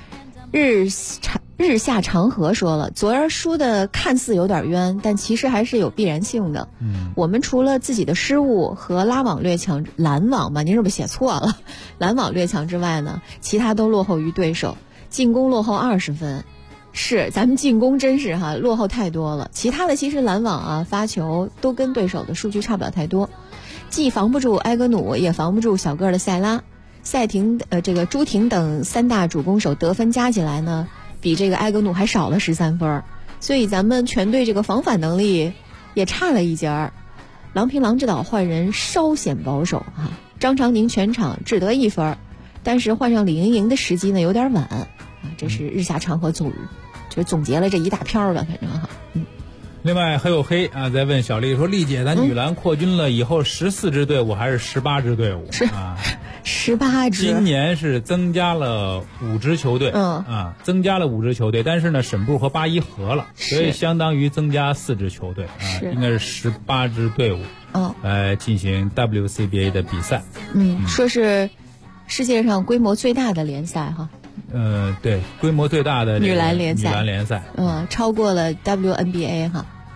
日下长河说了，昨儿输的看似有点冤，但其实还是有必然性的。我们除了自己的失误和拦网略强您是不是写错了？拦网略强之外呢，其他都落后于对手，进攻落后20分。是，咱们进攻真是落后太多了。其他的其实拦网发球都跟对手的数据差不了太多，既防不住埃格努，也防不住小个的塞拉、这个朱婷等3大主攻手得分加起来呢，比这个埃格努还少了13分，所以咱们全队这个防反能力也差了一截儿。郎平郎指导换人稍显保守张常宁全场只得1分，但是换上李盈莹的时机呢有点晚这是日下长河就总结了这一大篇吧，反正另外还有黑在问小丽说，丽姐，咱女篮扩军了以后14支队伍还是18支队伍 18支， 今年是增加了5支球队增加了5支球队，但是呢沈部和8-1合了，所以相当于增加4支球队应该是18支队伍来进行 WCBA 的比赛说是世界上规模最大的联赛对，规模最大的女篮联赛超过了 WNBA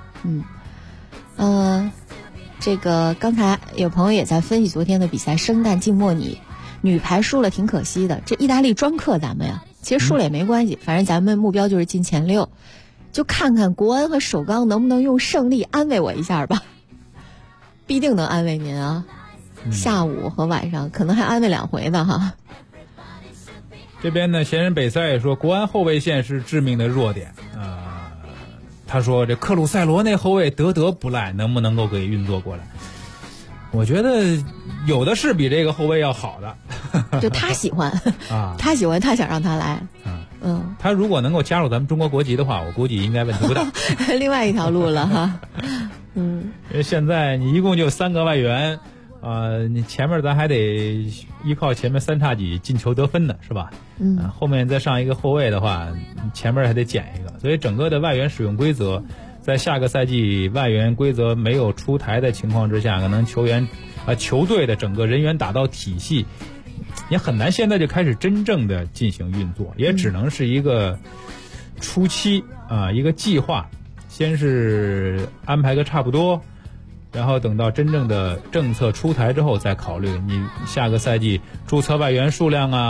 这个刚才有朋友也在分析昨天的比赛，生旦净末拟女排输了挺可惜的，这意大利专克咱们呀，其实输了也没关系，反正咱们目标就是进前6，就看看国安和首钢能不能用胜利安慰我一下吧，必定能安慰您下午和晚上可能还安慰2回呢这边呢，闲人北塞也说，国安后卫线是致命的弱点他说这克鲁塞罗那后卫德不赖，能不能够给运作过来？我觉得有的是比这个后卫要好的就他喜欢他喜欢，他想让他来他如果能够加入咱们中国国籍的话，我估计应该问题不大另外一条路了因为现在你一共就3个外援你前面咱还得依靠前面3叉戟进球得分的是吧后面再上一个后卫的话，前面还得减一个，所以整个的外援使用规则在下个赛季外援规则没有出台的情况之下，可能球队的整个人员打造体系也很难现在就开始真正的进行运作，也只能是一个初期一个计划，先是安排个差不多，然后等到真正的政策出台之后再考虑你下个赛季注册外援数量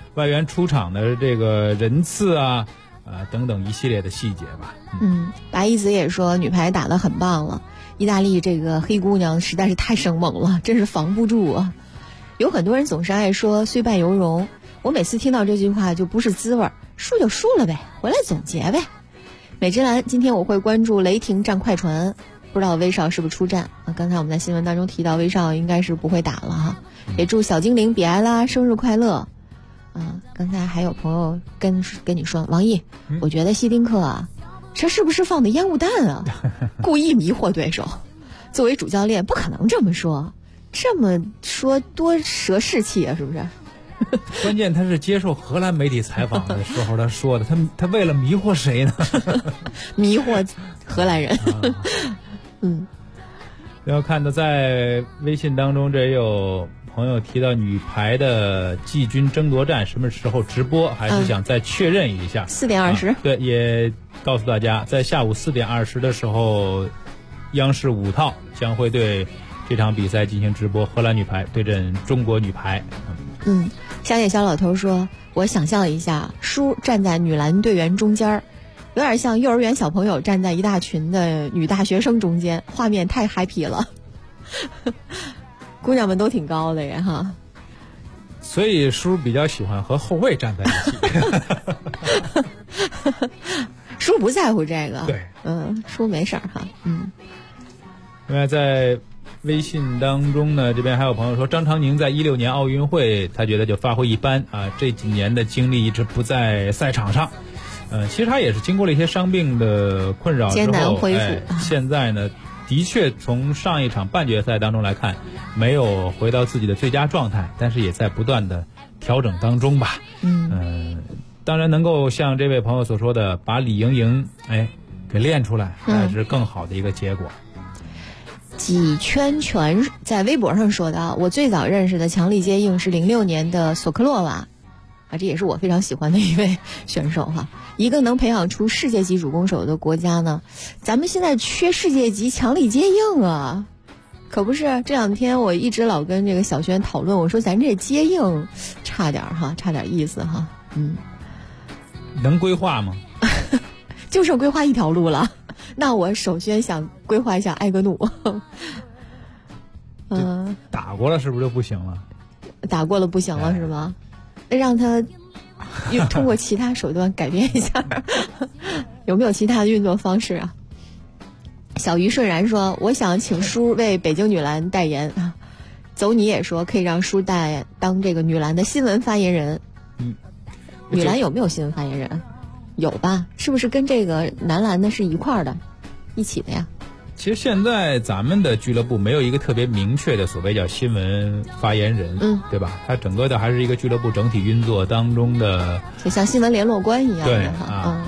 外援出场的这个人次啊，等等一系列的细节吧。 白一子也说女排打得很棒了，意大利这个黑姑娘实在是太生猛了，真是防不住啊。有很多人总是爱说虽败犹荣，我每次听到这句话就不是滋味，输就输了呗，回来总结呗。美芝兰，今天我会关注雷霆战快船，不知道威少是不是出战啊？刚才我们在新闻当中提到威少应该是不会打了哈。也祝小精灵比埃拉生日快乐啊！刚才还有朋友跟你说，王毅，我觉得希丁克啊，这是不是放的烟雾弹啊？故意迷惑对手。作为主教练不可能这么说，这么说多蛇士气啊，是不是？ 关键他是接受荷兰媒体采访的时候他说的，他为了迷惑谁呢？ 迷惑荷兰人。 然后看到在微信当中，这也有朋友提到女排的季军争夺战什么时候直播，还是想再确认一下。 4点20。 对，也告诉大家，在下午4点20的时候，央视5套将会对这场比赛进行直播，荷兰女排对阵中国女排。 乡野小老头说，我想象一下，叔站在女篮队员中间，有点像幼儿园小朋友站在一大群的女大学生中间，画面太 happy 了。姑娘们都挺高的呀哈， 所以叔比较喜欢和后卫站在一起。 叔不在乎这个， 对， 叔没事儿哈。 另外在微信当中呢，这边还有朋友说，张常宁在16年奥运会，他觉得就发挥一般啊，这几年的精力一直不在赛场上。其实他也是经过了一些伤病的困扰之后， 艰难恢复。 现在呢，的确从上一场半决赛当中来看，没有回到自己的最佳状态，但是也在不断的调整当中吧。当然能够像这位朋友所说的，把李盈莹给练出来，那是更好的一个结果。 几圈拳在微博上说的，我最早认识的强力接应是06年的索克洛娃啊，这也是我非常喜欢的一位选手哈。一个能培养出世界级主攻手的国家呢，咱们现在缺世界级强力接应啊，可不是。这2天我一直老跟这个小轩讨论，我说咱这接应差点意思哈。 能规划吗？ 就剩规划一条路了。那我首先想规划一下埃格努。 打过了是不是就不行了？ 打过了不行了是吗？让他通过其他手段改变一下。有没有其他的运作方式啊？小鱼顺然说，我想请叔为北京女篮代言。走你也说可以让叔当这个女篮的新闻发言人。女篮有没有新闻发言人？有吧？是不是跟这个男篮的是一起的呀？ 其实现在咱们的俱乐部没有一个特别明确的所谓叫新闻发言人，对吧？它整个的还是一个俱乐部整体运作当中的， 就像新闻联络官一样的哈。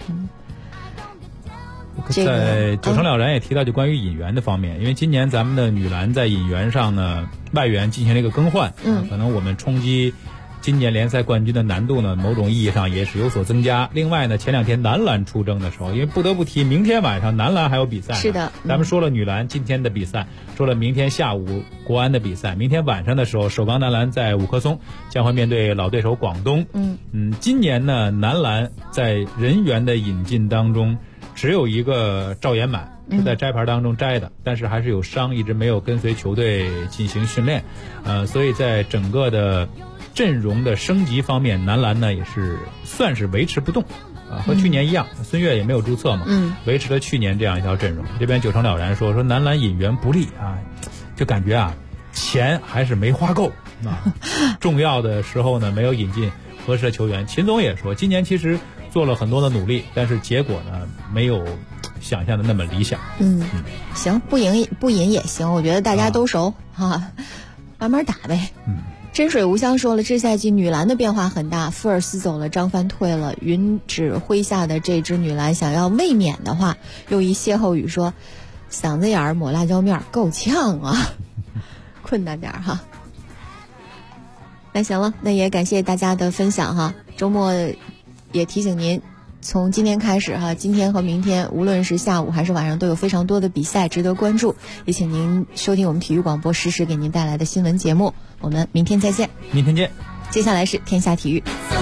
在九成了然也提到就关于引援的方面，因为今年咱们的女篮在引援上呢，外援进行了一个更换，可能我们冲击今年联赛冠军的难度呢，某种意义上也是有所增加。另外呢，前2天男篮出征的时候，因为不得不提明天晚上男篮还有比赛， 是的， 咱们说了女篮今天的比赛，说了明天下午国安的比赛，明天晚上的时候首钢男篮在五棵松将会面对老对手广东。今年呢，男篮在人员的引进当中只有一个赵延满是在摘牌当中摘的，但是还是有伤，一直没有跟随球队进行训练，所以在整个的阵容的升级方面，男篮呢也是算是维持不动和去年一样，孙悦也没有注册嘛，维持了去年这样一条阵容。这边九成了然说男篮引援不利啊，就感觉钱还是没花够重要的时候呢没有引进合适的球员。秦总也说，今年其实做了很多的努力，但是结果呢没有想象的那么理想。 行，不赢也行，我觉得大家都熟慢慢打呗。真水无香说了，这赛季女篮的变化很大，福尔斯走了，张帆退了，云指麾下的这支女篮想要卫冕的话，用一歇后语说，嗓子眼儿抹辣椒面够呛啊，困难点哈。那行了，那也感谢大家的分享哈。周末也提醒您，从今天开始今天和明天无论是下午还是晚上都有非常多的比赛值得关注，也请您收听我们体育广播实时给您带来的新闻节目。我们明天再见。 明天见。 接下来是天下体育。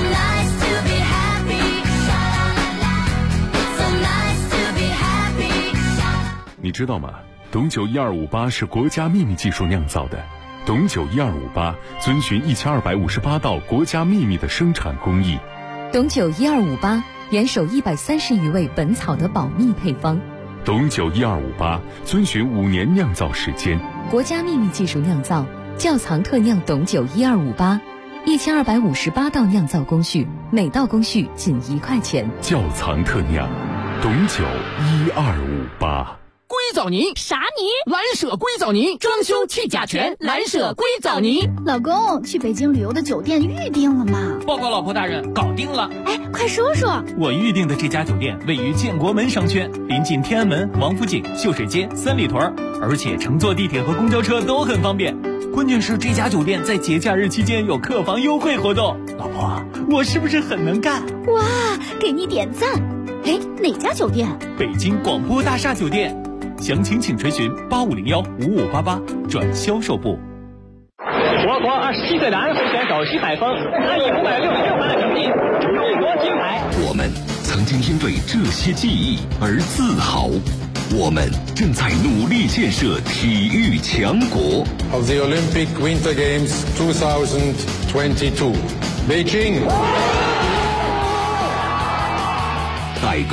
你知道吗？董酒1258是国家秘密技术酿造的。董酒1258遵循1258道国家秘密的生产工艺。 董酒1258严守130余味本草的保密配方。 董酒1258遵循5年酿造时间。 国家秘密技术酿造，窖藏特酿董酒1258，1258道酿造工序，每道工序仅1块钱。 窖藏特酿，董酒1258。 硅藻泥啥泥？蓝舍硅藻泥，装修去甲醛，蓝舍硅藻泥。 老公，去北京旅游的酒店预定了吗？ 报告老婆大人，搞定了。 哎，快说说。 我预定的这家酒店位于建国门商圈，临近天安门、王府井、秀水街、三里屯，而且乘坐地铁和公交车都很方便。关键是这家酒店在节假日期间有客房优惠活动。老婆，我是不是很能干？ 哇，给你点赞。哎，哪家酒店？ 北京广播大厦酒店。详情请垂询85015588转销售部。 我国27岁男飞选手徐海峰他以566分的成绩荣夺金牌。 我们曾经因为这些记忆而自豪，我们正在努力建设体育强国。 Of the Olympic Winter Games 2022, Beijing. 代